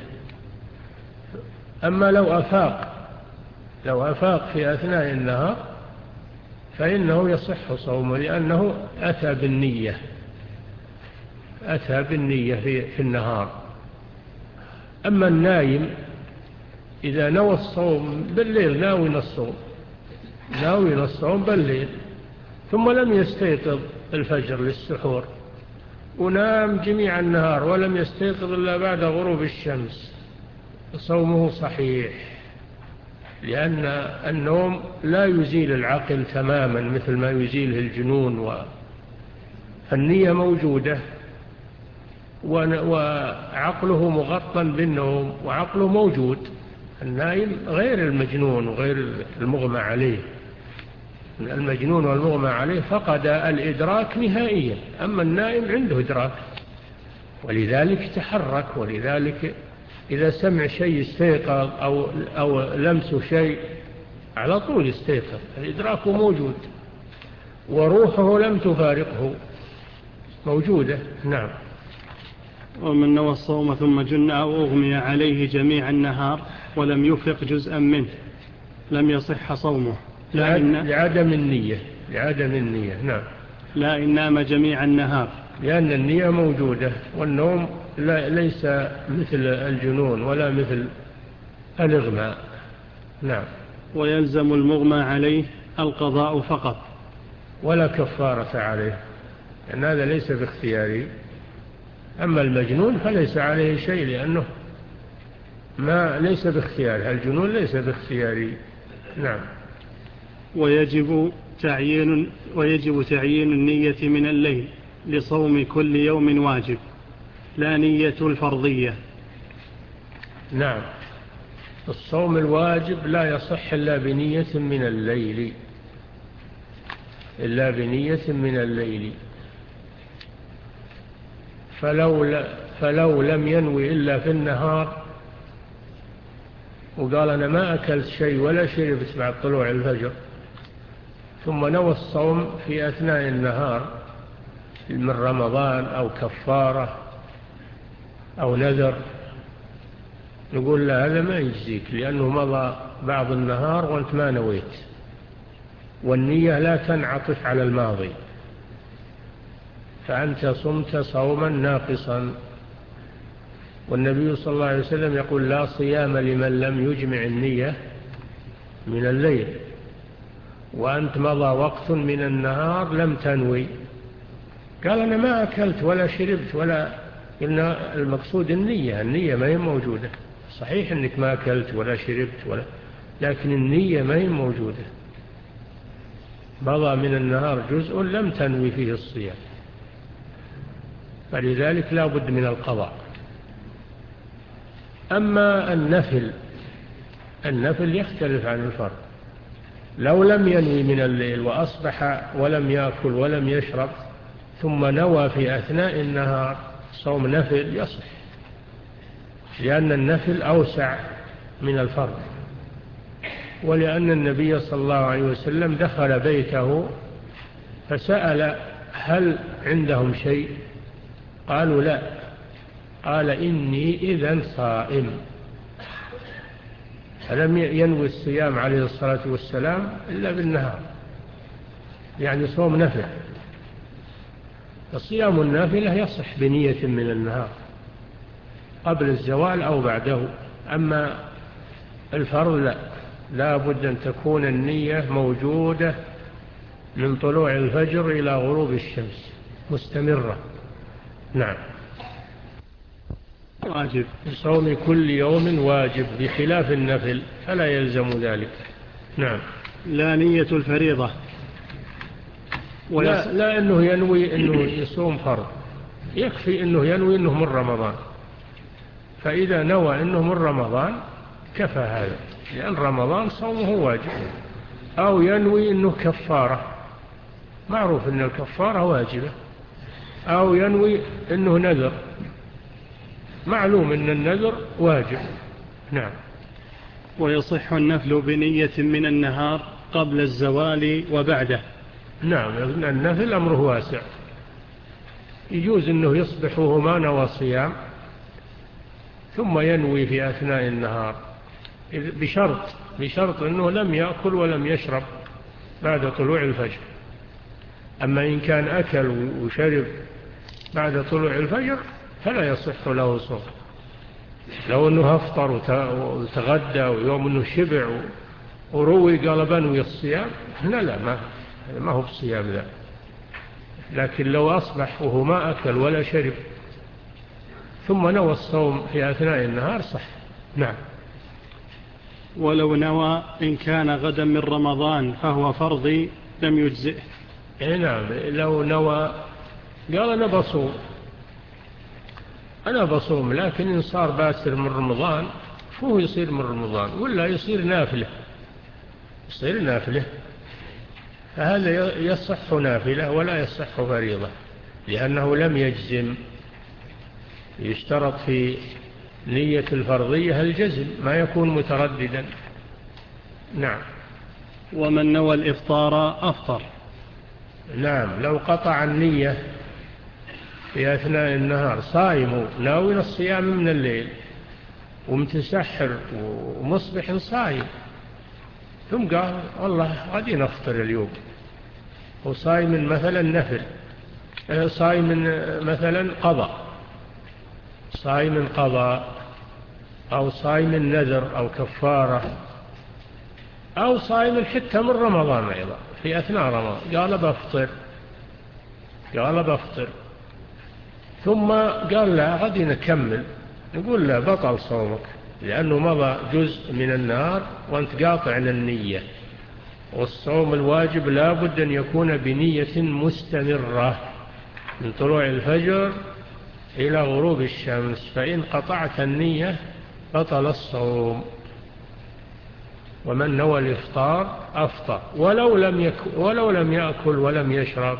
أما لو أفاق لو أفاق في أثناء النهار فإنه يصح صومه، لأنه أتى بالنية أتى بالنية في النهار. أما النايم إذا نوى الصوم بالليل، ناوي الصوم ناوي الصوم بالليل ثم لم يستيقظ الفجر للسحور ونام جميع النهار ولم يستيقظ إلا بعد غروب الشمس، صومه صحيح، لأن النوم لا يزيل العقل تماما مثل ما يزيله الجنون، والنية موجودة وعقله مغطى بالنوم وعقله موجود. النائم غير المجنون وغير المغمى عليه، المجنون والمغمى عليه فقد الإدراك نهائيا، أما النائم عنده إدراك ولذلك تحرك، ولذلك إذا سمع شيء استيقظ أو, أو لمس شيء على طول يستيقظ، الإدراك موجود وروحه لم تفارقه، موجودة. نعم. ومن نوى الصوم ثم جن أو أغمي عليه جميع النهار ولم يفق جزءا منه لم يصح صومه، لا إن... لعدم النية لعدم النية نعم، لا إن نام جميع النهار، لأن النية موجودة، والنوم لا ليس مثل الجنون ولا مثل الإغماء. نعم. ويلزم المغمى عليه القضاء فقط ولا كفارة عليه، لأن هذا ليس باختياري. أما المجنون فليس عليه شيء لأنه ما ليس باختياري، الجنون ليس باختياري. نعم. ويجب تعيين ويجب تعيين النية من الليل لصوم كل يوم واجب، لا نية الفرضية. نعم. الصوم الواجب لا يصح إلا بنية من الليل، إلا بنية من الليل. فلو, فلو لم ينوي إلا في النهار وقال أنا ما أكلت شيء ولا شربت بعد طلوع الفجر، ثم نوى الصوم في أثناء النهار من رمضان أو كفارة أو نذر، نقول له هذا ما يجزيك، لأنه مضى بعض النهار وأنت ما نويت، والنية لا تنعطف على الماضي، فأنت صمت صوما ناقصا. والنبي صلى الله عليه وسلم يقول لا صيام لمن لم يجمع النية من الليل، وأنت مضى وقت من النهار لم تنوي، قال أنا ما أكلت ولا شربت ولا، قلنا المقصود النية، النية ما هي موجودة. صحيح أنك ما أكلت ولا شربت ولا، لكن النية ما هي موجودة، مضى من النهار جزء لم تنوي فيه الصيام، فلذلك لا بد من القضاء. أما النفل النفل يختلف عن الفرض، لو لم ينوي من الليل وأصبح ولم يأكل ولم يشرب ثم نوى في أثناء النهار صوم نفل يصح، لأن النفل أوسع من الفرض، ولأن النبي صلى الله عليه وسلم دخل بيته فسأل هل عندهم شيء؟ قالوا لا، قال إني إذن صائم، فلم ينوي الصيام عليه الصلاة والسلام إلا بالنهار، يعني صوم نفل. الصيام النافلة يصح بنية من النهار قبل الزوال أو بعده، أما الفرض لا، لا بد أن تكون النية موجودة من طلوع الفجر إلى غروب الشمس مستمرة. نعم. واجب صوم كل يوم واجب بخلاف النفل فلا يلزم ذلك. نعم. لا نية الفريضة لا, لا أنه ينوي أنه يصوم فرض، يكفي أنه ينوي أنه من رمضان، فإذا نوى أنه من رمضان كفى هذا، لأن رمضان صومه واجب. أو ينوي أنه كفارة، معروف أن الكفارة واجبة، أو ينوي أنه نذر، معلوم أن النذر واجب. نعم. ويصح النفل بنية من النهار قبل الزوال وبعده. نعم. النفل أمره واسع، يجوز أنه يصبح وهو ما نوى صيام ثم ينوي في أثناء النهار، بشرط بشرط أنه لم يأكل ولم يشرب بعد طلوع الفجر. أما إن كان أكل وشرب بعد طلوع الفجر فلا يصح له صوم. لو أنه أفطر وتغدى ويوم أنه شبع وروي قال بنوي الصيام، لا لا ما, ما هو بصيام ذا. لكن لو أصبح وهو ما أكل ولا شرب ثم نوى الصوم في أثناء النهار صح. نعم. ولو نوى إن كان غدا من رمضان فهو فرضي لم يجزئه. نعم. لو نوى قال أنا بصوم أنا بصوم لكن إن صار باسر من رمضان فهو يصير من رمضان ولا يصير نافلة يصير نافلة فهذا يصح نافلة ولا يصح فريضة لأنه لم يجزم. يشترط في نية الفرضية الجزم ما يكون مترددا. نعم. ومن نوى الإفطار أفطر. نعم. لو قطع النية في أثناء النهار صائم ناوي الصيام من الليل ومتسحر ومصبح صائم ثم قال والله غادي نفطر اليوم وصائم مثلا نفل صائم مثلا قضاء صائم قضاء أو صائم نذر أو كفارة أو صائم حتى من رمضان أيضا في أثناء رمضان قال بفطر قال بفطر ثم قال لا غادي نكمل نقول لا بطل صومك لأنه مضى جزء من النهار وأنت قاطع للنية. والصوم الواجب لا بد أن يكون بنية مستمرة من طلوع الفجر إلى غروب الشمس فإن قطعت النية بطل الصوم. ومن نوى الإفطار أفطر ولو لم يأكل, ولو لم يأكل ولم يشرب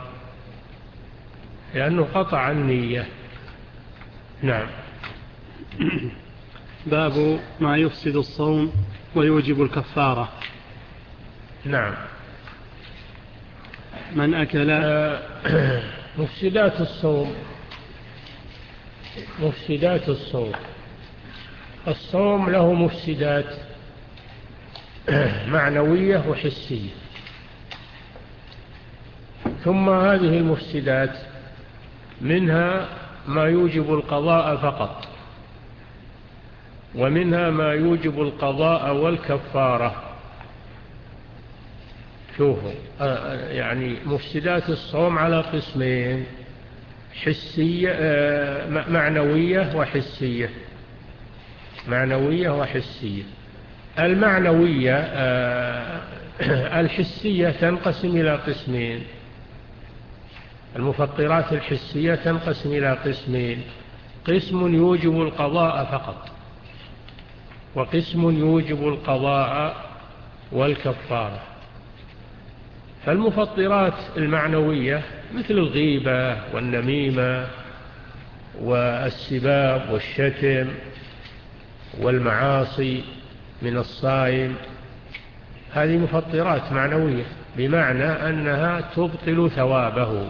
لأنه قطع النية. نعم. باب ما يفسد الصوم ويوجب الكفارة. نعم. من أكل مفسدات الصوم مفسدات الصوم الصوم له مفسدات معنوية وحسية. ثم هذه المفسدات منها ما يوجب القضاء فقط ومنها ما يوجب القضاء والكفارة. شوفوا يعني مفسدات الصوم على قسمين حسية معنوية وحسية معنوية وحسية. المعنوية الحسية تنقسم إلى قسمين. المفطرات الحسية تنقسم إلى قسمين قسم يوجب القضاء فقط وقسم يوجب القضاء والكفارة. فالمفطرات المعنوية مثل الغيبة والنميمة والسباب والشتم والمعاصي من الصائم هذه مفطرات معنوية بمعنى أنها تبطل ثوابه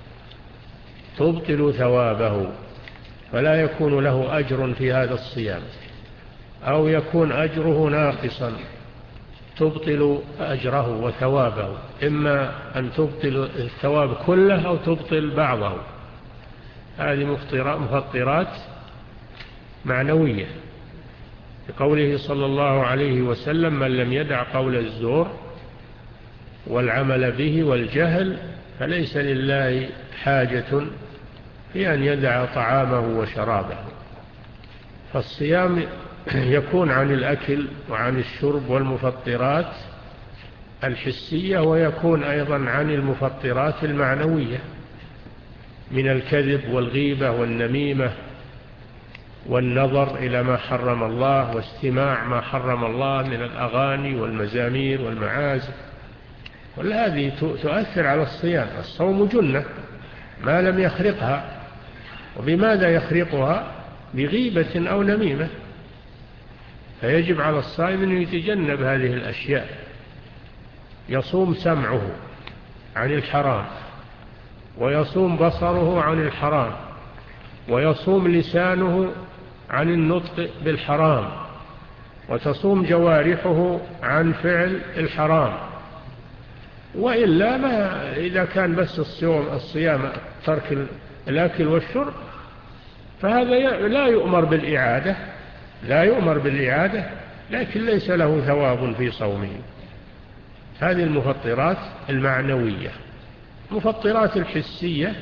تبطل ثوابه فلا يكون له أجر في هذا الصيام أو يكون أجره ناقصا تبطل أجره وثوابه إما أن تبطل الثواب كله أو تبطل بعضه. هذه مفطرات معنوية بقوله صلى الله عليه وسلم من لم يدع قول الزور والعمل به والجهل فليس لله حاجة في أن يدع طعامه وشرابه. فالصيام يكون عن الأكل وعن الشرب والمفطرات الحسية ويكون أيضا عن المفطرات المعنوية من الكذب والغيبة والنميمة والنظر إلى ما حرم الله واستماع ما حرم الله من الأغاني والمزامير والمعازف. وهذه تؤثر على الصيام. الصوم جنة ما لم يخرقها. وبماذا يخرقها؟ بغيبة أو نميمة. فيجب على الصائم أن يتجنب هذه الأشياء. يصوم سمعه عن الحرام ويصوم بصره عن الحرام ويصوم لسانه عن النطق بالحرام وتصوم جوارحه عن فعل الحرام. وإلا ما إذا كان بس الصيام الصيام ترك الأكل والشرب فهذا لا يؤمر بالإعادة لا يؤمر بالإعادة لكن ليس له ثواب في صومه. هذه المفطرات المعنوية. المفطرات الحسية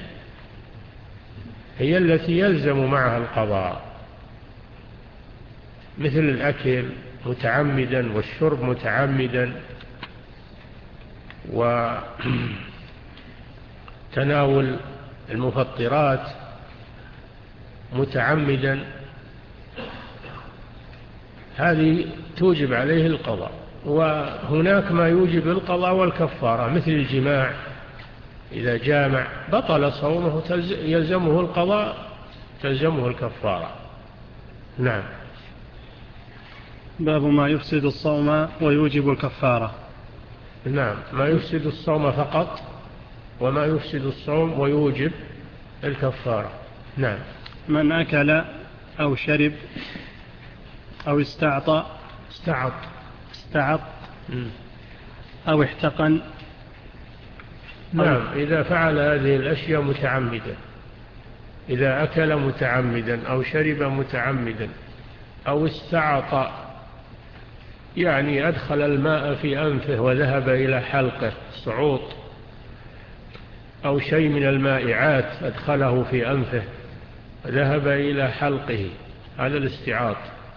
هي التي يلزم معها القضاء، مثل الأكل متعمدا والشرب متعمدا وتناول المفطرات متعمدا، هذه توجب عليه القضاء. وهناك ما يوجب القضاء والكفارة، مثل الجماع، إذا جامع بطل صومه يلزمه القضاء تلزمه الكفارة. نعم. باب ما يفسد الصوم ويوجب الكفارة. نعم، ما يفسد الصوم فقط وما يفسد الصوم ويوجب الكفارة. نعم. من أكل أو شرب أو استعطى استعط استعط أو احتقن. نعم، إذا فعل هذه الأشياء متعمدا، إذا أكل متعمدا أو شرب متعمدا أو استعط، يعني أدخل الماء في أنفه وذهب إلى حلقه صعوط، أو شيء من المائعات أدخله في أنفه وذهب إلى حلقه، هذا الاستعاط.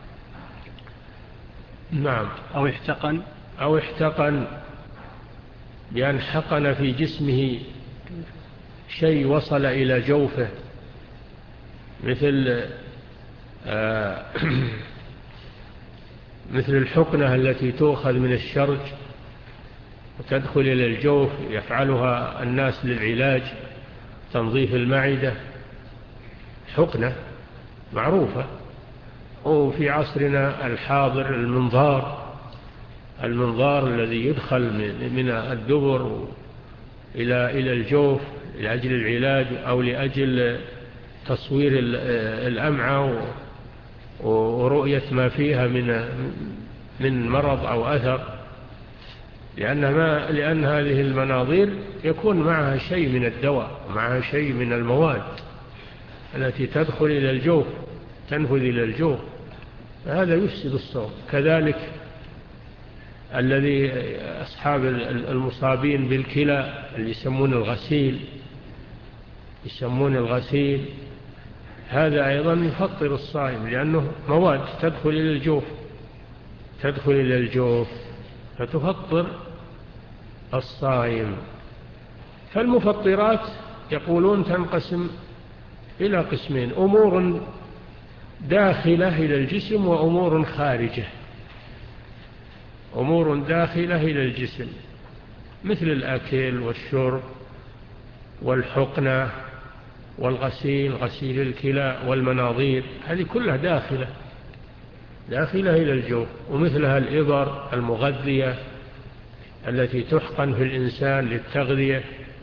نعم. أو احتقن أو احتقن، بأن حقن في جسمه شيء وصل إلى جوفه، مثل آه مثل الحقنة التي تؤخذ من الشرج وتدخل إلى الجوف، يفعلها الناس للعلاج، تنظيف المعدة، حقنة معروفة. وفي عصرنا الحاضر المنظار المنظار الذي يدخل من الدبر إلى إلى الجوف لأجل العلاج أو لأجل تصوير الأمعاء ورؤية ما فيها من من مرض أو أثر، لأن ما لأن هذه المناظير يكون معها شيء من الدواء ومعها شيء من المواد التي تدخل إلى الجوف تنفذ إلى الجوف، فهذا يفسد الصوم. كذلك الذي أصحاب المصابين بالكلى اللي يسمون الغسيل يسمون الغسيل هذا أيضا يفطر الصائم، لأنه مواد تدخل إلى الجوف تدخل إلى الجوف فتفطر الصائم. فالمفطرات يقولون تنقسم إلى قسمين: أمور داخلة إلى الجسم وأمور خارجة. أمور داخلة إلى الجسم مثل الأكل والشرب والحقنة والغسيل، غسيل الكلى والمناظير، هذه كلها داخلة داخلة إلى الجوف. ومثلها الإبر المغذية التي تحقن في الإنسان للتغذية،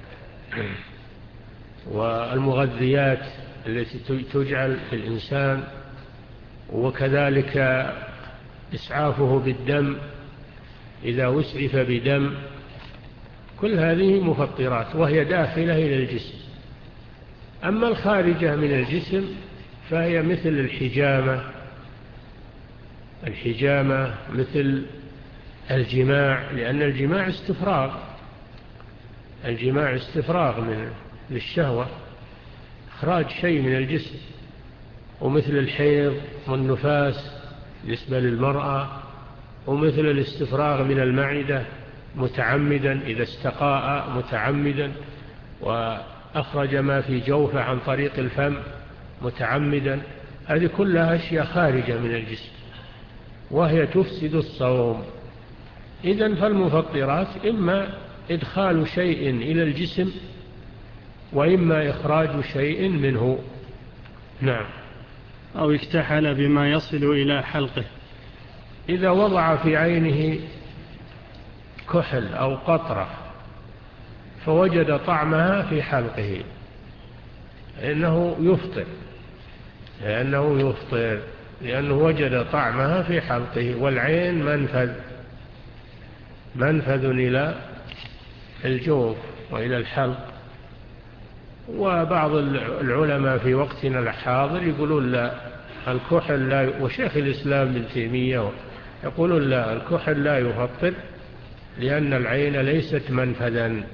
والمغذيات التي تجعل في الإنسان، وكذلك إسعافه بالدم إذا وسعف بدم، كل هذه مفطرات وهي داخلة إلى الجسم. أما الخارجة من الجسم فهي مثل الحجامة الحجامة مثل الجماع، لأن الجماع استفراغ الجماع استفراغ من للشهوة، إخراج شيء من الجسم. ومثل الحيض والنفاس بالنسبة للمرأة، ومثل الاستفراغ من المعدة متعمدا، إذا استقاء متعمدا وأخرج ما في جوفه عن طريق الفم متعمدا، هذه كلها أشياء خارجة من الجسم وهي تفسد الصوم. إذن فالمفطرات إما إدخال شيء إلى الجسم وإما إخراج شيء منه. نعم. أو اكتحل بما يصل إلى حلقه، إذا وضع في عينه كحل أو قطرة فوجد طعمها في حلقه إنه يفطر لأنه يفطر لأنه وجد طعمها في حلقه. والعين منفذ منفذ إلى الجوف وإلى الحلق، وبعض العلماء في وقتنا الحاضر يقولون لا، الكحل لا، وشيخ الإسلام ابن تيمية يقولون لا، الكحل لا يفطر لأن العين ليست منفذا،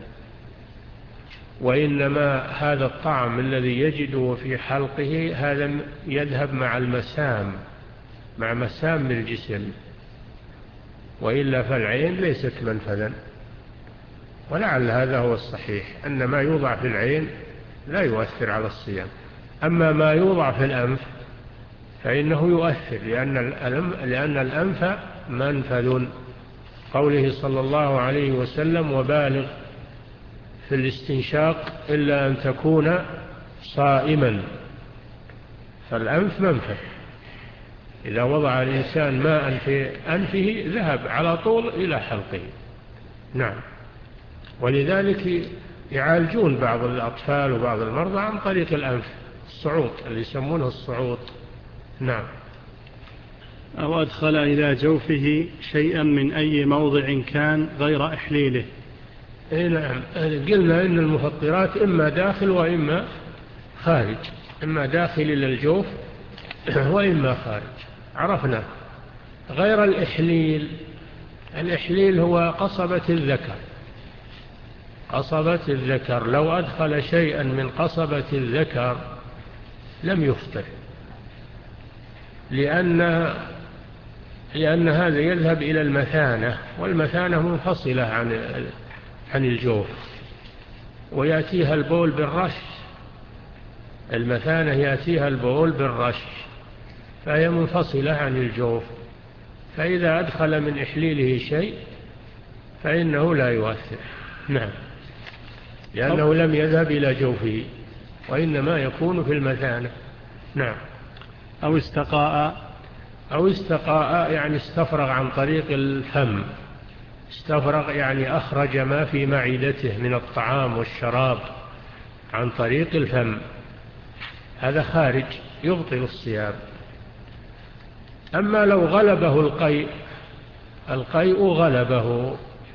وإنما هذا الطعم الذي يجده في حلقه هذا يذهب مع المسام، مع مسام الجسم، وإلا فالعين ليست منفذا. ولعل هذا هو الصحيح، أن ما يوضع في العين لا يؤثر على الصيام. أما ما يوضع في الأنف فإنه يؤثر، لأن لأن الأنف منفذ، قوله صلى الله عليه وسلم: وبالغ في الاستنشاق إلا أن تكون صائما. فالأنف منفذ، إذا وضع الإنسان ماء في أنفه ذهب على طول إلى حلقه. نعم. ولذلك يعالجون بعض الأطفال وبعض المرضى عن طريق الأنف، الصعود اللي يسمونه الصعود. نعم. أو أدخل إلى جوفه شيئا من أي موضع كان غير إحليله. إيه نعم، قلنا إن المفطرات إما داخل وإما خارج، إما داخل إلى الجوف وإما خارج. عرفنا. غير الإحليل، الإحليل هو قصبة الذكر، قصبة الذكر، لو أدخل شيئا من قصبة الذكر لم يفطر، لأن لأن هذا يذهب إلى المثانة، والمثانة منفصلة عن عن الجوف، ويأتيها البول بالرش، المثانة يأتيها البول بالرش، فهي منفصلة عن الجوف. فإذا أدخل من إحليله شيء فإنه لا يؤثر. نعم، لأنه لم يذهب إلى جوفه، وإنما يكون في المثانة. نعم. أو استقاء، أو استقاء يعني استفرغ عن طريق الفم، استفرغ يعني أخرج ما في معدته من الطعام والشراب عن طريق الفم، هذا خارج يبطل الصيام. أما لو غلبه القيء، القيء غلبه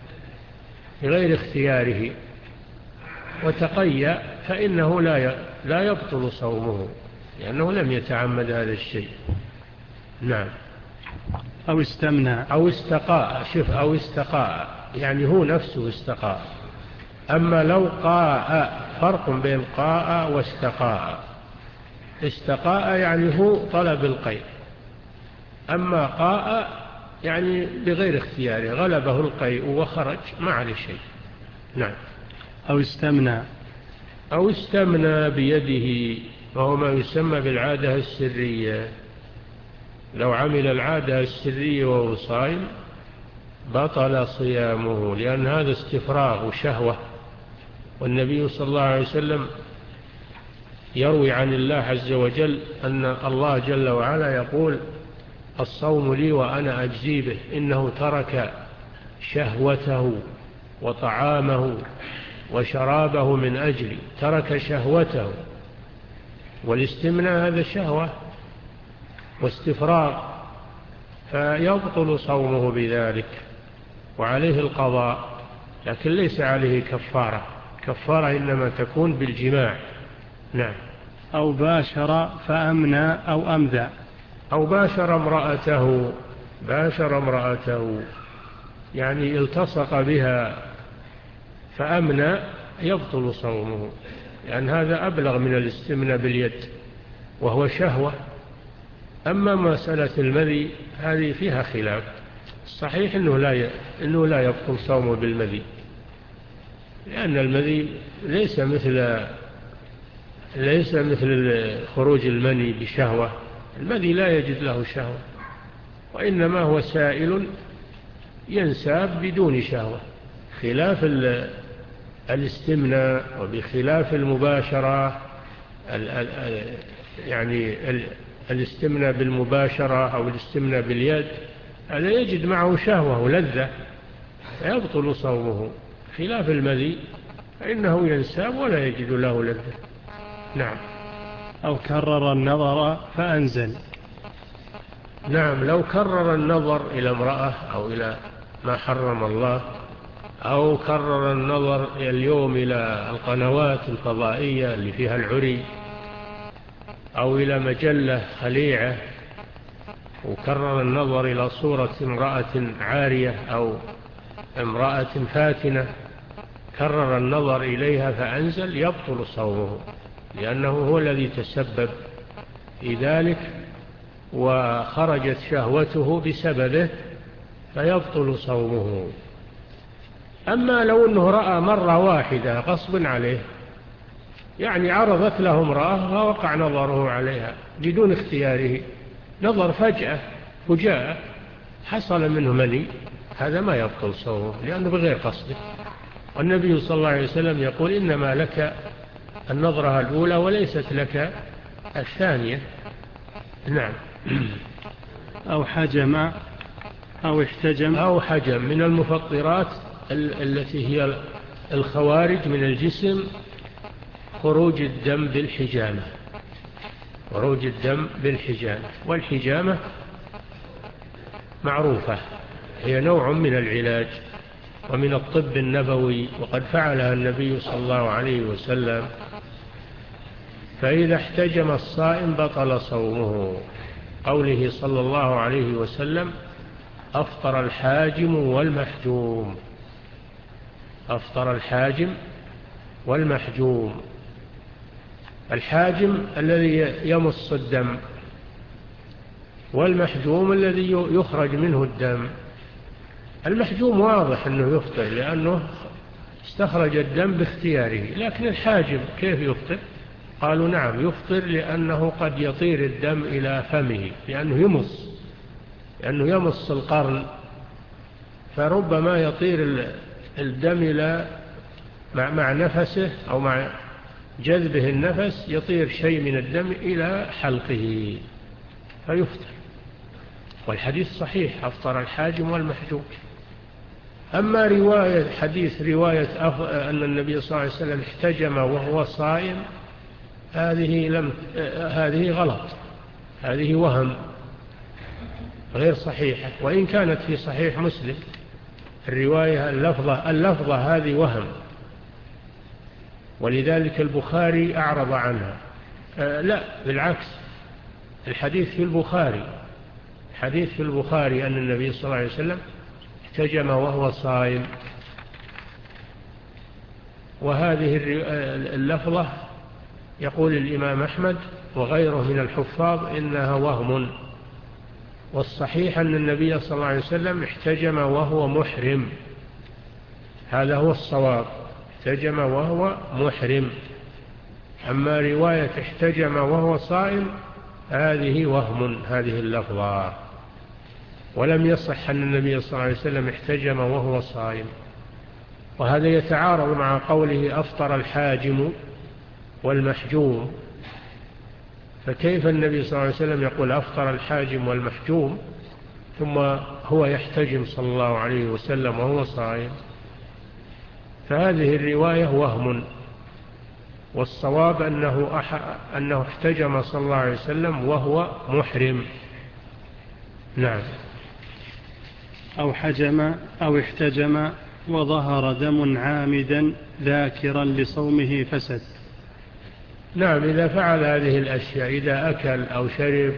بغير اختياره وتقيأ، فإنه لا لا يبطل صومه، لأنه لم يتعمد هذا الشيء. نعم. أو استمنى، أو استقاء، شوف، أو استقاء يعني هو نفسه استقاء. أما لو قاء، فرق بين قاء واستقاء. استقاء يعني هو طلب القيء، أما قاء يعني بغير اختياره، غلبه القيء وخرج ما عليه شيء. نعم. أو استمنى، أو استمنى بيده، وهو ما يسمى بالعادة السرية. لو عمل العادة السرية وهو صائم بطل صيامه، لأن هذا استفراغ وشهوة. والنبي صلى الله عليه وسلم يروي عن الله عز وجل أن الله جل وعلا يقول: الصوم لي وأنا أجزي به، إنه ترك شهوته وطعامه وشرابه من أجلي، ترك شهوته. والاستمناء هذا شهوة واستفراغ، فيبطل صومه بذلك وعليه القضاء، لكن ليس عليه كفارة، كفارة إنما تكون بالجماع. نعم. أو باشر فأمنى أو أمذى، أو باشر امرأته، باشر امرأته يعني التصق بها فأمنى، يبطل صومه، لأن هذا أبلغ من الاستمناء باليد وهو شهوة. أما مسألة المذي هذه فيها خلاف، الصحيح أنه لا أنه لا يبطل صومه بالمذي، لأن المذي ليس مثل ليس مثل خروج المني بشهوة، المذي لا يجد له شهوة، وإنما هو سائل ينساب بدون شهوة، خلاف الاستمناء وبخلاف المباشرة. يعني الاستمناء بالمباشرة أو الاستمناء باليد هذا يجد معه شهوة ولذة فيبطل صومه، خلاف المذي فإنه ينساب ولا يجد له لذة. نعم. أو كرر النظر فأنزل، نعم، لو كرر النظر إلى امرأة أو إلى ما حرم الله أو كرر النظر اليوم إلى القنوات الفضائية اللي فيها العري، أو إلى مجلة خليعة وكرر النظر إلى صورة امرأة عارية أو امرأة فاتنة، كرر النظر إليها فأنزل، يبطل صومه، لأنه هو الذي تسبب في ذلك وخرجت شهوته بسببه، فيبطل صومه. أما لو أنه رأى مرة واحدة غصب عليه، يعني عرضت له امرأة فوقع نظره عليها بدون اختياره، نظر فجأة فجاء حصل منه مني، هذا ما يبطل صومه لأنه بغير قصده. والنبي صلى الله عليه وسلم يقول إنما لك النظرة الأولى وليست لك الثانية. نعم. أو حجم أو احتجم أو حجم من المفطرات التي هي الخوارج من الجسم، خروج الدم بالحجامة، خروج الدم بالحجامة. والحجامة معروفة، هي نوع من العلاج ومن الطب النبوي، وقد فعلها النبي صلى الله عليه وسلم. فإذا احتجم الصائم بطل صومه، قوله صلى الله عليه وسلم: أفطر الحاجم والمحجوم. أفطر الحاجم والمحجوم. الحاجم الذي يمص الدم، والمحجوم الذي يخرج منه الدم. المحجوم واضح أنه يفطر لأنه استخرج الدم باختياره، لكن الحاجم كيف يفطر؟ قالوا نعم يفطر لأنه قد يطير الدم إلى فمه، لأنه يمص لأنه يمص القرن، فربما يطير الدم إلى مع, مع نفسه أو مع جذبه النفس، يطير شيء من الدم إلى حلقه فيفطر. والحديث صحيح: أفطر الحاجم والمحجوم. أما رواية حديث رواية أن النبي صلى الله عليه وسلم احتجم وهو صائم، هذه لم هذه غلط، هذه وهم غير صحيحة، وإن كانت في صحيح مسلم الرواية اللفظة اللفظة هذه وهم، ولذلك البخاري أعرض عنها. آه لا بالعكس، الحديث في البخاري، حديث في البخاري أن النبي صلى الله عليه وسلم احتجم وهو صائم، وهذه اللفظة يقول الإمام أحمد وغيره من الحفاظ إنها وهم، والصحيح أن النبي صلى الله عليه وسلم احتجم وهو محرم، هذا هو الصواب، احتجم وهو محرم. أما رواية احتجم وهو صائم هذه وهم، هذه اللفظة، ولم يصح أن النبي صلى الله عليه وسلم احتجم وهو صائم. وهذا يتعارض مع قوله: أفطر الحاجم والمحجوم. فكيف النبي صلى الله عليه وسلم يقول أفطر الحاجم والمحجوم ثم هو يحتجم صلى الله عليه وسلم وهو صائم؟ فهذه الرواية وهم، والصواب أنه, أح... أنه احتجم صلى الله عليه وسلم وهو محرم. نعم. أو حجم أو احتجم وظهر دم عامدا ذاكرا لصومه فسد. نعم، إذا فعل هذه الأشياء، إذا أكل أو شرب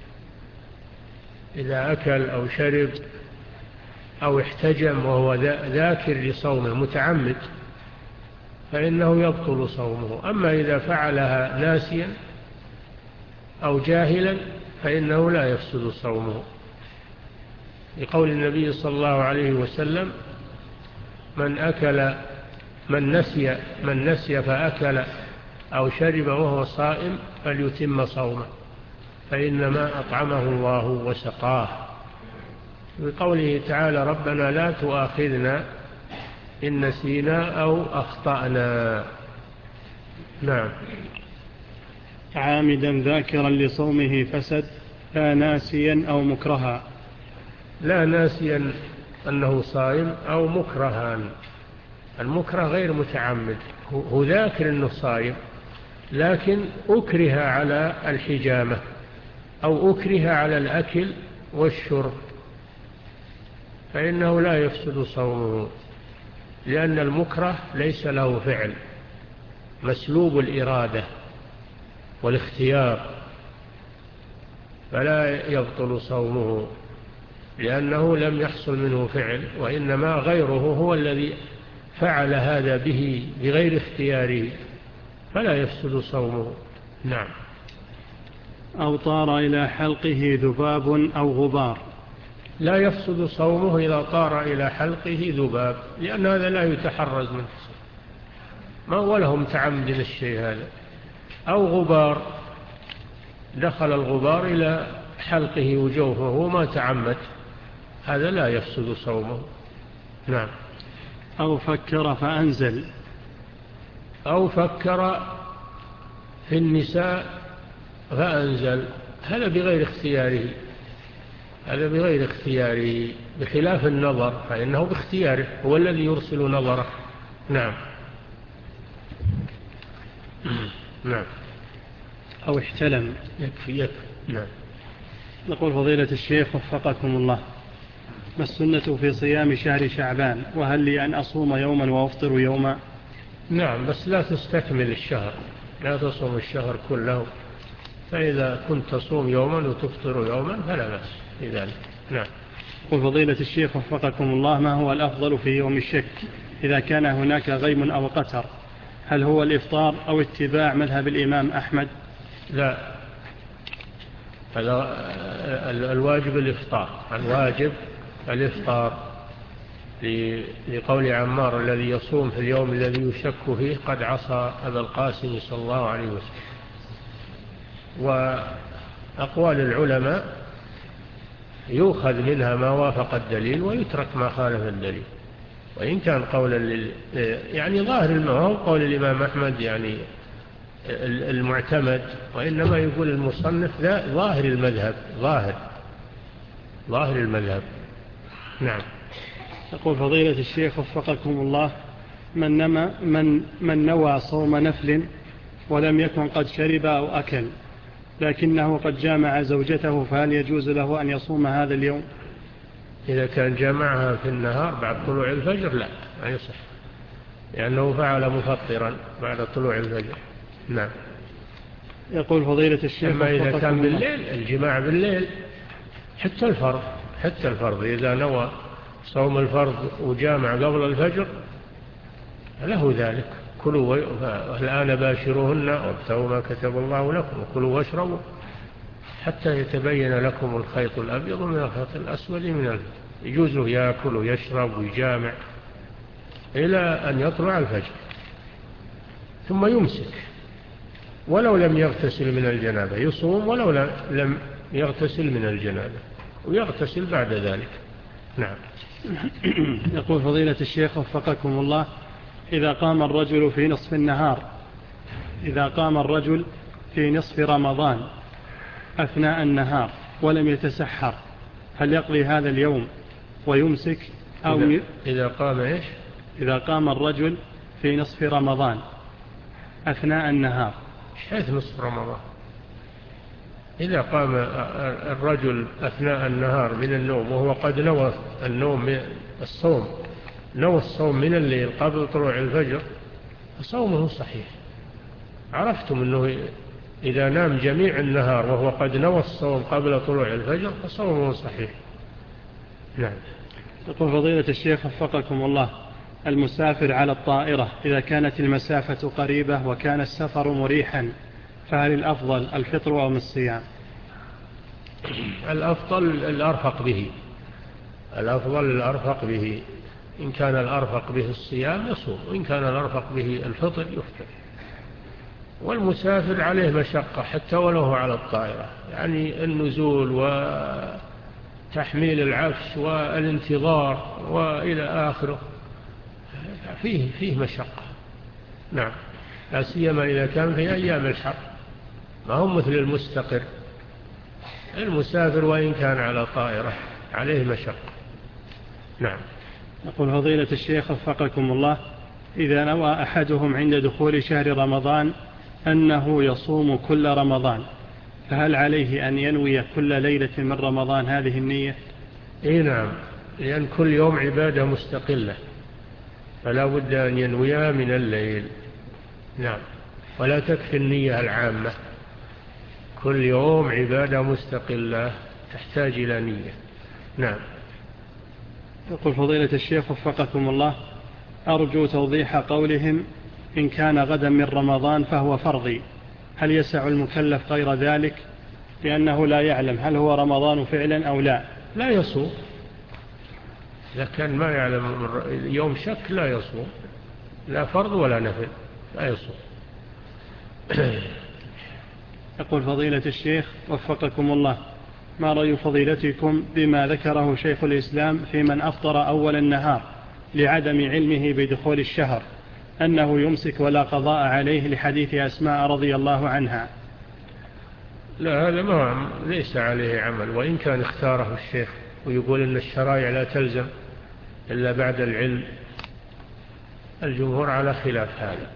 إذا أكل أو شرب أو احتجم وهو ذاكر لصومه متعمد، فإنه يبطل صومه. أما إذا فعلها ناسيا أو جاهلا فإنه لا يفسد صومه، لقول النبي صلى الله عليه وسلم: من أكل من نسي من نسي فأكل أو شرب وهو صائم فليتم صومه، فإنما أطعمه الله وسقاه. بقوله تعالى: ربنا لا تؤاخذنا إن نسينا أو أخطأنا. نعم. عامدا ذاكرا لصومه فسد، لا ناسيا أو مكرها. لا ناسيا أنه صائم أو مكرها. المكره غير متعمد، هو ذاكر أنه صائم لكن أكره على الحجامة أو أكره على الأكل والشرب، فإنه لا يفسد صومه. لأن المكره ليس له فعل، مسلوب الإرادة والاختيار، فلا يبطل صومه لأنه لم يحصل منه فعل، وإنما غيره هو الذي فعل هذا به بغير اختياره، فلا يفسد صومه. نعم. أو طار إلى حلقه ذباب أو غبار. لا يفسد صومه إذا طار إلى حلقه ذباب، لأن هذا لا يتحرز منه، ما هو له متعمد للشيء هذا. أو غبار، دخل الغبار إلى حلقه وجوفه وما تعمد، هذا لا يفسد صومه. نعم. أو فكر فأنزل. أو فكر في النساء فأنزل، هذا بغير اختياره، هذا بغير اختياره، بخلاف النظر فإنه باختياره، هو الذي يرسل نظره. نعم. نعم. أو احتلم. يكفي يكفي. نعم. نقول فضيلة الشيخ وفقكم الله، ما السنة في صيام شهر شعبان؟ وهل لي أن أصوم يوما وأفطر يوما؟ نعم، بس لا تستكمل الشهر، لا تصوم الشهر كله، فإذا كنت تصوم يوما وتفطر يوما فلا بأس في ذلك. نعم. قل فضيلة الشيخ وفقكم الله، ما هو الأفضل في يوم الشك إذا كان هناك غيم أو قتر؟ هل هو الإفطار أو اتباع مذهب الإمام أحمد؟ لا، الواجب الإفطار، الواجب الإفطار، لقول عمار الذي يصوم في اليوم الذي يشك فيه قد عصى أبا القاسم صلى الله عليه وسلم. وأقوال العلماء يؤخذ منها ما وافق الدليل ويترك ما خالف الدليل، وإن كان قولا لل... يعني ظاهر المهم قول الإمام أحمد يعني المعتمد، وإنما يقول المصنف لا، ظاهر المذهب، ظاهر ظاهر المذهب. نعم. يقول فضيلة الشيخ وفقكم الله، من, نما من, من نوى صوم نفل ولم يكن قد شرب أو أكل لكنه قد جامع زوجته، فهل يجوز له أن يصوم هذا اليوم؟ إذا كان جامعها في النهار بعد طلوع الفجر لا ما يصح، لأنه فعل مفطرا بعد طلوع الفجر. نعم. يقول فضيلة الشيخ أما إذا كان بالليل، الجماع بالليل، حتى الفرض حتى الفرض إذا نوى صوم الفرض وجامع قبل الفجر له ذلك. كلوا الآن باشروهن وابتغوا ما كتب الله لكم وكلوا واشربوا حتى يتبين لكم الخيط الأبيض من الخيط الأسود من الفجر. يجوز يأكل ويشرب ويجامع إلى أن يطلع الفجر، ثم يمسك ولو لم يغتسل من الجنابة، يصوم ولو لم يغتسل من الجنابة، ويغتسل بعد ذلك. نعم. يقول فضيلة الشيخ وفقكم الله، إذا قام الرجل في نصف النهار إذا قام الرجل في نصف رمضان أثناء النهار ولم يتسحر، هل يقضي هذا اليوم ويمسك أو إذا, إذا قام إيش؟ إذا قام الرجل في نصف رمضان أثناء النهار. حيث نصف رمضان؟ إذا قام الرجل أثناء النهار من النوم وهو قد نوى النوم من الصوم، نوى الصوم من الليل قبل طلوع الفجر، فصومه صحيح. عرفتم أنه إذا نام جميع النهار وهو قد نوى الصوم قبل طلوع الفجر فصومه صحيح. نعم. يقول فضيلة الشيخ وفقكم الله، المسافر على الطائرة إذا كانت المسافة قريبة وكان السفر مريحا، فهل الأفضل الفطر أو الصيام؟ الأفضل الأرفق به، الأفضل الأرفق به. إن كان الأرفق به الصيام يصوم، وإن كان الأرفق به الفطر يفطر. والمسافر عليه مشقة حتى ولو على الطائرة، يعني النزول وتحميل العفش والانتظار وإلى آخره، فيه فيه مشقة. نعم. لا سيما إذا كان في أيام الحر، ما هم مثل المستقر. المسافر وإن كان على طائرة عليه مشقة. نعم. يقول فضيلة الشيخ وفقكم الله، إذا نوى أحدهم عند دخول شهر رمضان أنه يصوم كل رمضان، فهل عليه أن ينوي كل ليلة من رمضان هذه النية؟ إيه نعم، لأن كل يوم عبادة مستقلة، فلا بد أن ينويها من الليل. نعم. ولا تكفي النية العامة، كل يوم عبادة مستقلة تحتاج إلى نية. نعم. يقول فضيلة الشيخ وفقكم الله، أرجو توضيح قولهم إن كان غدا من رمضان فهو فرضي، هل يسع المكلف غير ذلك؟ لأنه لا يعلم هل هو رمضان فعلا أو لا. لا يصوم، إذا كان ما يعلم يوم شك لا يصوم، لا فرض ولا نفل، لا يصوم. يقول فضيلة الشيخ وفقكم الله، ما رأي فضيلتكم بما ذكره شيخ الإسلام في من أفطر أول النهار لعدم علمه بدخول الشهر أنه يمسك ولا قضاء عليه لحديث أسماء رضي الله عنها؟ لا، هذا ما ليس عليه عمل، وإن كان اختاره الشيخ ويقول إن الشرائع لا تلزم إلا بعد العلم، الجمهور على خلاف هذا،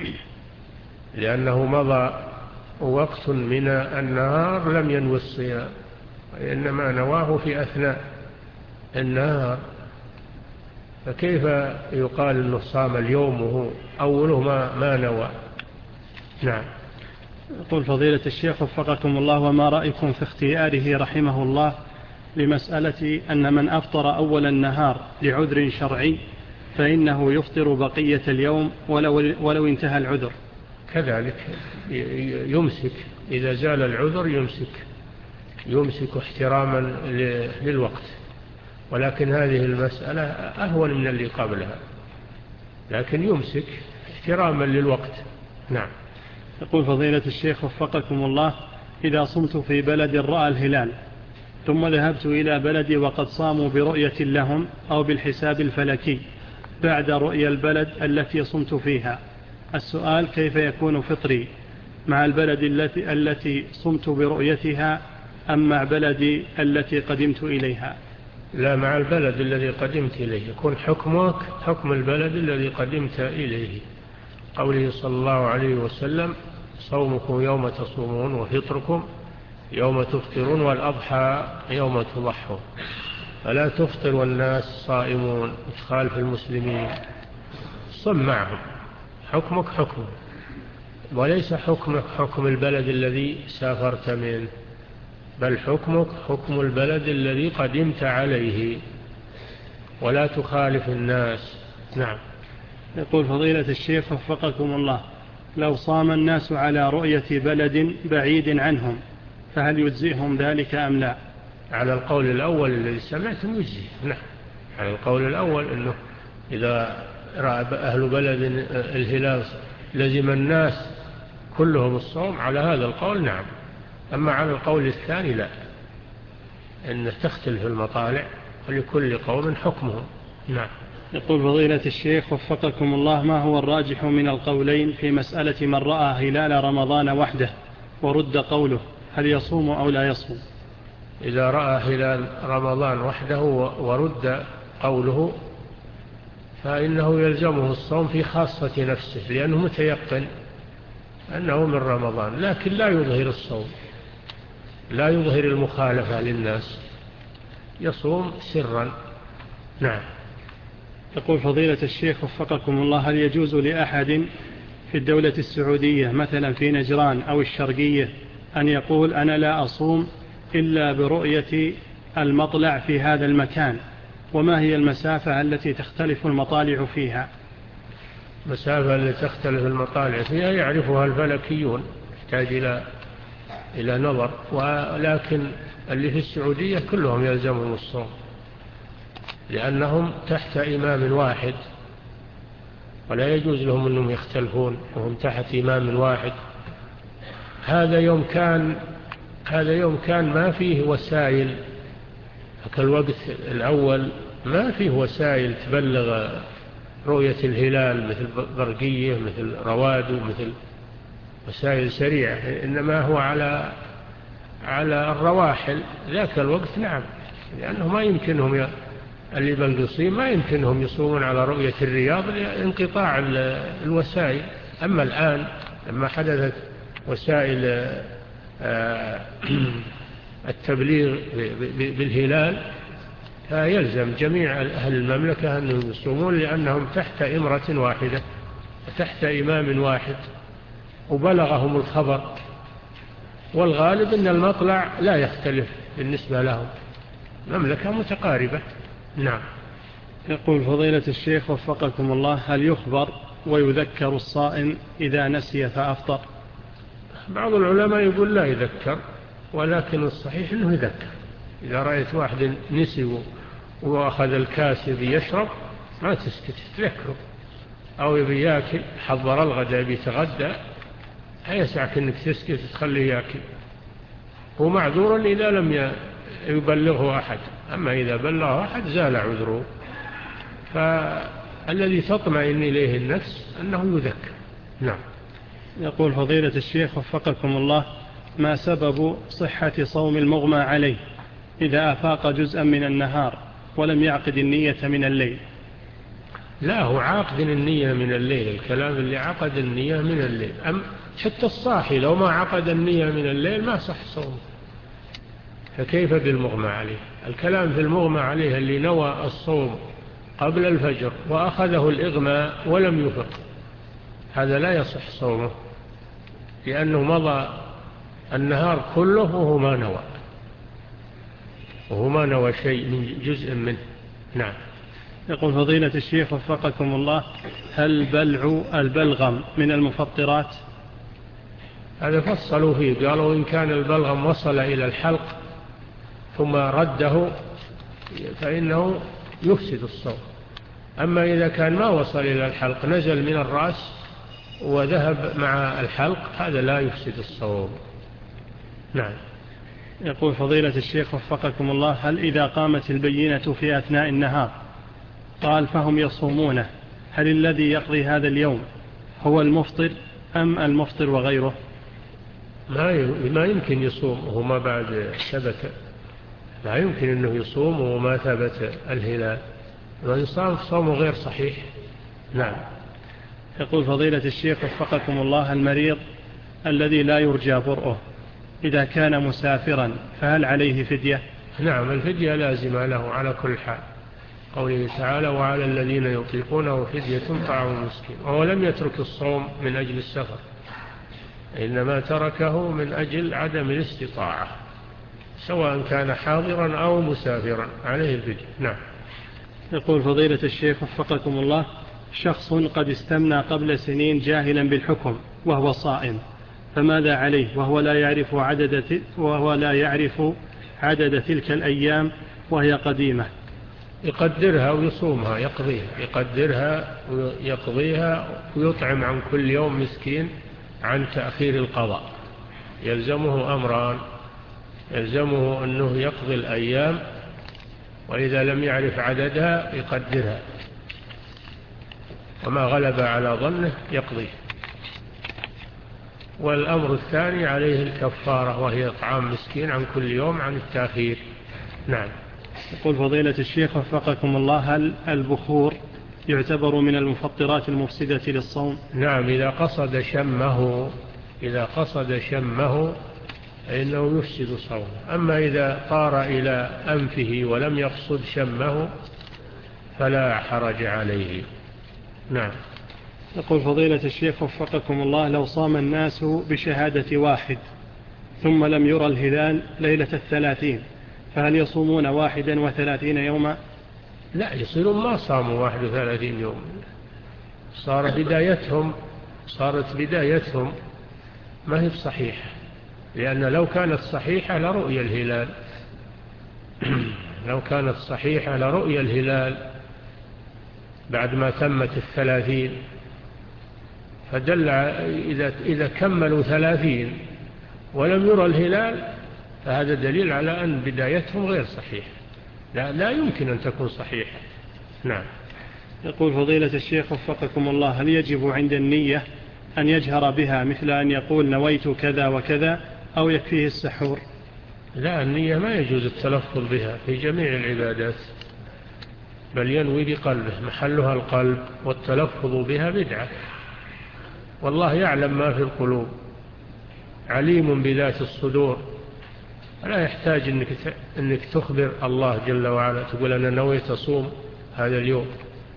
لأنه مضى وقت من النهار لم ينوي الصيام، وإنما نواه في أثناء النهار، فكيف يقال أنه صام اليوم وهو أوله ما, ما نوى؟ نعم. يقول فضيلة الشيخ وفقكم الله، وما رأيكم في اختياره رحمه الله لمسألة أن من أفطر أول النهار لعذر شرعي فإنه يفطر بقية اليوم ولو, ولو انتهى العذر؟ كذلك يمسك، إذا زال العذر يمسك يمسك احتراما للوقت، ولكن هذه المسألة أهون من اللي قبلها، لكن يمسك احتراما للوقت. نعم. يقول فضيلة الشيخ وفقكم الله، إذا صمت في بلد رأى الهلال ثم ذهبت إلى بلدي وقد صاموا برؤية لهم أو بالحساب الفلكي بعد رؤية البلد التي صمت فيها، السؤال كيف يكون فطري مع البلد التي, التي صمت برؤيتها أم مع بلدي التي قدمت إليها؟ لا، مع البلد الذي قدمت إليه، يكون حكمك حكم البلد الذي قدمت إليه، قوله صلى الله عليه وسلم صومكم يوم تصومون وفطركم يوم تفطرون والأضحى يوم تضحون، فلا تفطر والناس صائمون وتخالف المسلمين، صم معهم، حكمك حكم، وليس حكمك حكم البلد الذي سافرت منه، بل حكمك حكم البلد الذي قدمت عليه، ولا تخالف الناس. نعم. يقول فضيلة الشيخ وفقكم الله، لو صام الناس على رؤية بلد بعيد عنهم فهل يجزئهم ذلك أم لا؟ على القول الأول الذي سمعتم يجزي. نعم، على القول الأول أنه إذا رأى أهل بلد الهلال لزم الناس كلهم الصوم، على هذا القول نعم. أما على القول الثاني لا، أن تختلف المطالع ولكل قوم حكمهم. نعم. يقول فضيلة الشيخ وفقكم الله، ما هو الراجح من القولين في مسألة من رأى هلال رمضان وحده ورد قوله، هل يصوم أو لا يصوم؟ إذا رأى هلال رمضان وحده ورد قوله فإنه يلزمه الصوم في خاصة نفسه، لأنه متيقن أنه من رمضان، لكن لا يظهر الصوم، لا يظهر المخالفة للناس، يصوم سرا. نعم. يقول فضيلة الشيخ وفقكم الله، هل يجوز لأحد في الدولة السعودية مثلا في نجران أو الشرقية أن يقول أنا لا أصوم إلا برؤية المطلع في هذا المكان؟ وما هي المسافة التي تختلف المطالع فيها؟ مسافة التي تختلف المطالع فيها يعرفها الفلكيون، يحتاج إلى إلى نظر، ولكن اللي في السعودية كلهم يلزمهم الصوم، لأنهم تحت إمام واحد، ولا يجوز لهم أنهم يختلفون وهم تحت إمام واحد. هذا يوم كان هذا يوم كان ما فيه وسائل، كالوقت الأول ما فيه وسائل تبلغ رؤية الهلال مثل برقية مثل رواد مثل وسائل سريعة، إنما هو على على الرواحل ذاك الوقت. نعم، لأنه ما يمكنهم ي... اللي بالقصيم ما يمكنهم يصومون على رؤية الرياض لانقطاع الوسائل. أما الآن لما حدثت وسائل التبليغ بالهلال فيلزم جميع أهل المملكة أنهم يصومون، لأنهم تحت إمرة واحدة وتحت إمام واحد وبلغهم الخبر، والغالب أن المطلع لا يختلف بالنسبة لهم، مملكة متقاربة. نعم. يقول فضيلة الشيخ وفقكم الله: هل يخبر ويذكر الصائم إذا نسي فأفطر؟ بعض العلماء يقول لا يذكر، ولكن الصحيح أنه يذكر. إذا رأيت واحد نسي وأخذ الكاس يبي يشرب ما تسكت، تذكره، أو يبي يأكل حضر الغداء يبي يتغدى، يسعك أنك تسكت تخليه يأكل، ومعذور إذا لم يبلغه أحد، أما إذا بلغه أحد زال عذره. فالذي تطمئن إليه النفس أنه يذكر. نعم. يقول فضيلة الشيخ وفقكم الله: ما سبب صحة صوم المغمى عليه إذا أفاق جزءا من النهار ولم يعقد النية من الليل؟ لا، هو عاقد النية من الليل، الكلام اللي عقد النية من الليل. أم حتى الصاحي لو ما عقد النية من الليل ما صح صومه، فكيف بالمغمى عليه؟ الكلام في المغمى عليه اللي نوى الصوم قبل الفجر وأخذه الإغماء ولم يفق، هذا لا يصح صومه، لأنه مضى النهار كله وهو ما نوى وهو ما نوى شيء من جزء منه. نعم. يقول فضيلة الشيخ وفقكم الله: هل بلع البلغم من المفطرات؟ هذا فصلوا فيه، قالوا إن كان البلغم وصل إلى الحلق ثم رده فإنه يفسد الصوم، أما إذا كان ما وصل إلى الحلق، نزل من الرأس وذهب مع الحلق، هذا لا يفسد الصوم. نعم. يقول فضيلة الشيخ وفقكم الله: هل إذا قامت البينة في أثناء النهار قال فهم يصومونه، هل الذي يقضي هذا اليوم هو المفطر أم المفطر وغيره؟ ما يمكن يصوم وما بعد ثبت، لا يمكن أنه يصوم وما ثبت الهلال، وإن صام صومه غير صحيح. نعم. يقول فضيلة الشيخ وفقكم الله: المريض الذي لا يرجى برؤه إذا كان مسافرا فهل عليه فدية؟ نعم، الفدية لازمة له على كل حال، قوله تعالى: وعلى الذين يطيقونه فدية طعام مسكين. وهو لم يترك الصوم من أجل السفر، إنما تركه من أجل عدم الاستطاعة، سواء كان حاضرا أو مسافرا عليه الفدية. نعم. يقول فضيلة الشيخ وفقكم الله: شخص قد استمنى قبل سنين جاهلا بالحكم وهو صائم، فماذا عليه وهو لا يعرف عدد وهو لا يعرف عدد تلك الأيام وهي قديمة؟ يقدرها ويصومها، يقضيها، يقدرها ويقضيها ويطعم عن كل يوم مسكين عن تأخير القضاء. يلزمه أمران: يلزمه أنه يقضي الأيام، وإذا لم يعرف عددها يقدرها، وما غلب على ظنه يقضيه. والأمر الثاني عليه الكفارة، وهي إطعام مسكين عن كل يوم عن التأخير. نعم. يقول فضيلة الشيخ وفقكم الله: هل البخور يعتبر من المفطرات المفسدة للصوم؟ نعم، إذا قصد شمه إذا قصد شمه فإنه يفسد صومه، أما إذا طار إلى أنفه ولم يقصد شمه فلا حرج عليه. نعم. يقول فضيلة الشيخ وفقكم الله: لو صام الناس بشهادة واحد ثم لم يرى الهلال ليلة الثلاثين فهل يصومون واحدا وثلاثين يوما؟ لا، يصيرون ما صاموا واحد وثلاثين يوم، صار بدايتهم صارت بدايتهم ما هي صحيحة، لأن لو كانت صحيحة لرؤية الهلال لو كانت صحيحة لرؤية الهلال بعد ما تمت الثلاثين، فدل إذا, إذا كملوا ثلاثين ولم يرى الهلال فهذا دليل على أن بدايتهم غير صحيحة، لا, لا يمكن أن تكون صحيحة. نعم. يقول فضيلة الشيخ وفقكم الله: هل يجب عند النية أن يجهر بها مثل أن يقول نويت كذا وكذا أو يكفيه السحور؟ لا، النية ما يجوز التلفظ بها في جميع العبادات، بل ينوي بقلبه، محلها القلب، والتلفظ بها بدعة، والله يعلم ما في القلوب، عليم بذات الصدور. لا يحتاج أنك, أنك تخبر الله جل وعلا تقول أنا نويت أصوم هذا اليوم.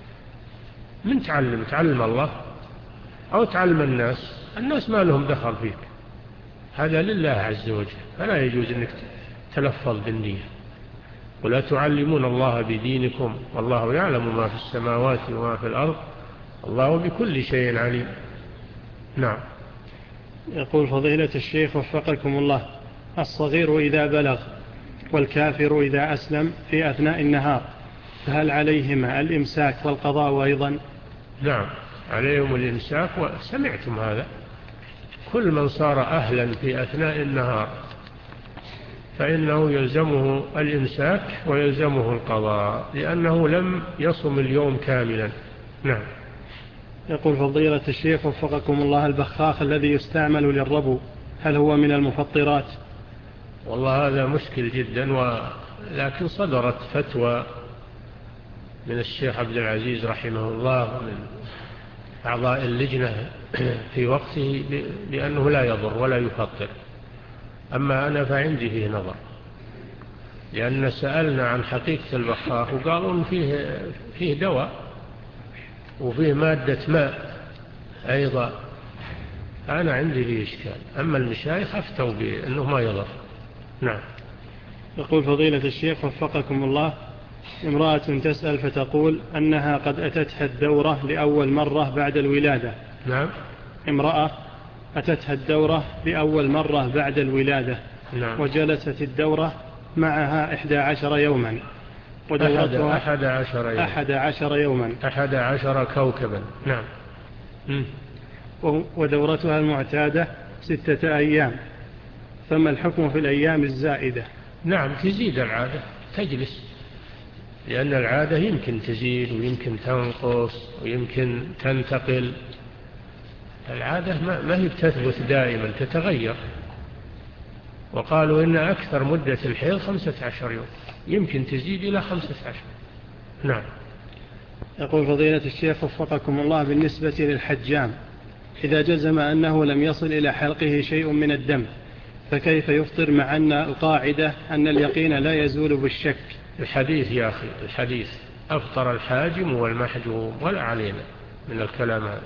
من تعلم تعلم الله أو تعلم الناس، الناس ما لهم دخل فيك، هذا لله عز وجل، فلا يجوز أنك تلفظ بالنية. ولا تعلمون الله بدينكم والله يعلم ما في السماوات وما في الأرض الله بكل شيء عليم. نعم. يقول فضيلة الشيخ وفقكم الله، الصغير إذا بلغ والكافر إذا أسلم في أثناء النهار فهل عليهما الإمساك والقضاء أيضا؟ نعم عليهم الإمساك، وسمعتم هذا، كل من صار أهلا في أثناء النهار فإنه يلزمه الإمساك ويلزمه القضاء لأنه لم يصم اليوم كاملا. نعم. يقول فضيلة الشيخ وفقكم الله، البخاخ الذي يستعمل للربو هل هو من المفطرات؟ والله هذا مشكل جدا، ولكن صدرت فتوى من الشيخ عبد العزيز رحمه الله من أعضاء اللجنة في وقته بأنه لا يضر ولا يفطر. أما أنا فعندي فيه نظر، لأن سألنا عن حقيقة البخاخ وقالوا إن فيه, فيه دواء وفيه مادة ماء أيضا، أنا عندي فيه إشكال. أما المشايخ أفتوا بأنه ما يضر. نعم. يقول فضيلة الشيخ وفقكم الله، امرأة تسأل فتقول أنها قد أتتها الدورة لأول مرة بعد الولادة. نعم. امرأة أتتها الدورة لأول مرة بعد الولادة. نعم. وجلست الدورة معها إحدى عشر يوما ودورتها أحد عشر يوما أحد عشر يوما أحد عشر كوكبا. نعم. م. ودورتها المعتادة ستة أيام، فما الحكم في الأيام الزائدة؟ نعم تزيد العادة، تجلس، لأن العادة يمكن تزيد ويمكن تنقص ويمكن تنتقل. العادة ما هي بتثبت دائما، تتغير. وقالوا إن أكثر مدة الحيض خمسة عشر يوم، يمكن تزيد إلى خمسة عشر. نعم. يقول فضيلة الشيخ وفقكم الله، بالنسبة للحجام إذا جزم أنه لم يصل إلى حلقه شيء من الدم فكيف يفطر مع أن القاعدة أن اليقين لا يزول بالشك؟ الحديث يا أخي، الحديث أفطر الحاجم والمحجوم ولا علينا من الكلام هذا،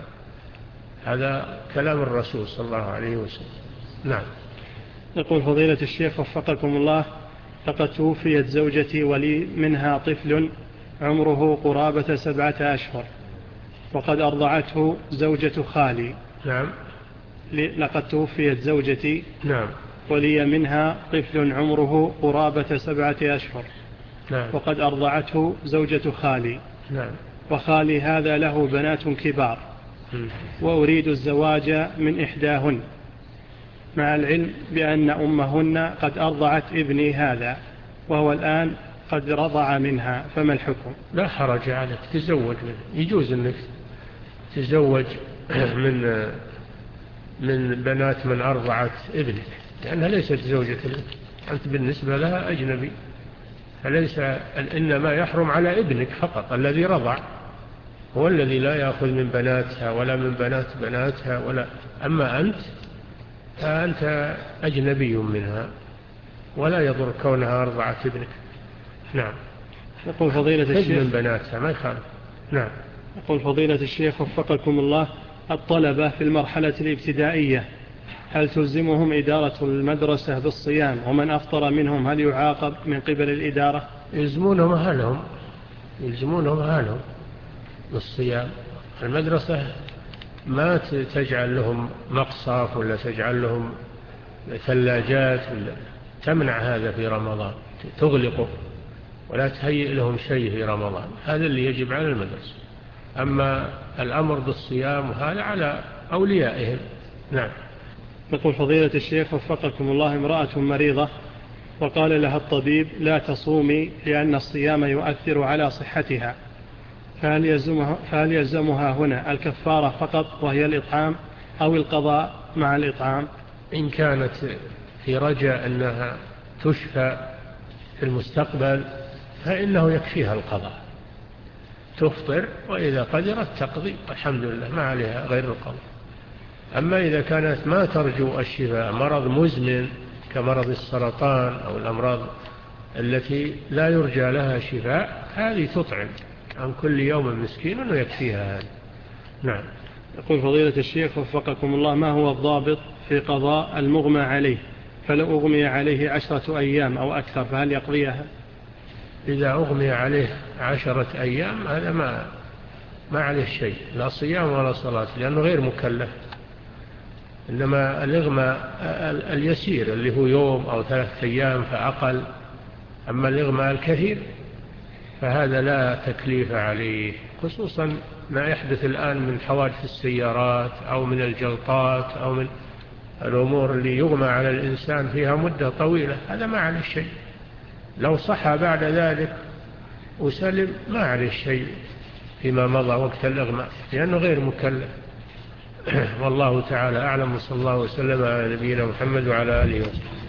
هذا كلام الرسول صلى الله عليه وسلم. نعم. يقول فضيلة الشيخ وفقكم الله، لقد توفيت زوجتي ولي منها طفل عمره قرابة سبعة أشهر وقد أرضعته زوجة خالي. نعم. لقد توفيت زوجتي نعم. ولي منها طفل عمره قرابة سبعة أشهر. نعم. وقد أرضعته زوجة خالي. نعم. وخالي هذا له بنات كبار م. وأريد الزواج من إحداهن، مع العلم بأن أمهن قد أرضعت ابني هذا وهو الآن قد رضع منها، فما الحكم؟ لا حرج عليك، تزوج منه، يجوز أنك تزوج من من بنات من أرضعت ابنك، لأنها ليست زوجة لك، أنت بالنسبة لها أجنبي، فليس، إنما يحرم على ابنك فقط الذي رضع، هو الذي لا يأخذ من بناتها ولا من بنات بناتها ولا. أما أنت فأنت أجنبي منها ولا يضر كونها أرضعت ابنك. نعم. يقول فضيلة الشيخ من بناتها ما يخالف. نعم. يقول فضيلة الشيخ وفقكم الله، الطلبة في المرحلة الابتدائية هل تلزمهم إدارة المدرسة بالصيام، ومن أفطر منهم هل يعاقب من قبل الإدارة؟ يلزمونهم أهلهم يلزمونهم أهلهم بالصيام. المدرسة ما تجعل لهم مقصف ولا تجعل لهم ثلاجات ولا تمنع هذا في رمضان، تغلقه ولا تهيئ لهم شيء في رمضان، هذا اللي يجب على المدرسة. أما الأمر بالصيام هذا على أوليائهم. نعم. يقول فضيلة الشيخ وفقكم الله، امرأة مريضة وقال لها الطبيب لا تصومي لأن الصيام يؤثر على صحتها، فهل يلزمها, فهل يلزمها هنا الكفارة فقط وهي الإطعام أو القضاء مع الإطعام؟ إن كانت في رجاء أنها تشفى في المستقبل فإنه يكفيها القضاء، تفطر وإذا قدرت تقضي الحمد لله ما عليها غير القضاء. أما إذا كانت ما ترجو الشفاء، مرض مزمن كمرض السرطان أو الأمراض التي لا يرجى لها شفاء، هذه تطعم عن كل يوم مسكين ويكفيها هذا. نعم. يقول فضيلة الشيخ وفقكم الله، ما هو الضابط في قضاء المغمى عليه؟ فلو أغمي عليه عشرة أيام أو أكثر فهل يقضيها؟ إذا أغمي عليه عشرة أيام هذا ما ما عليه شيء، لا صيام ولا صلاة، لأنه غير مكلف. إنما الإغماء اليسير اللي هو يوم أو ثلاثة أيام فأقل، أما الإغماء الكثير فهذا لا تكليف عليه، خصوصا ما يحدث الآن من حوادث السيارات أو من الجلطات أو من الأمور اللي يغمى على الإنسان فيها مدة طويلة، هذا ما عليه شيء. لو صح بعد ذلك وسلم ما عليه شيء فيما مضى وقت الإغماء، لأنه غير مكلف. والله تعالى أعلم، وصلى الله وسلم على نبينا محمد وعلى آله وسلم.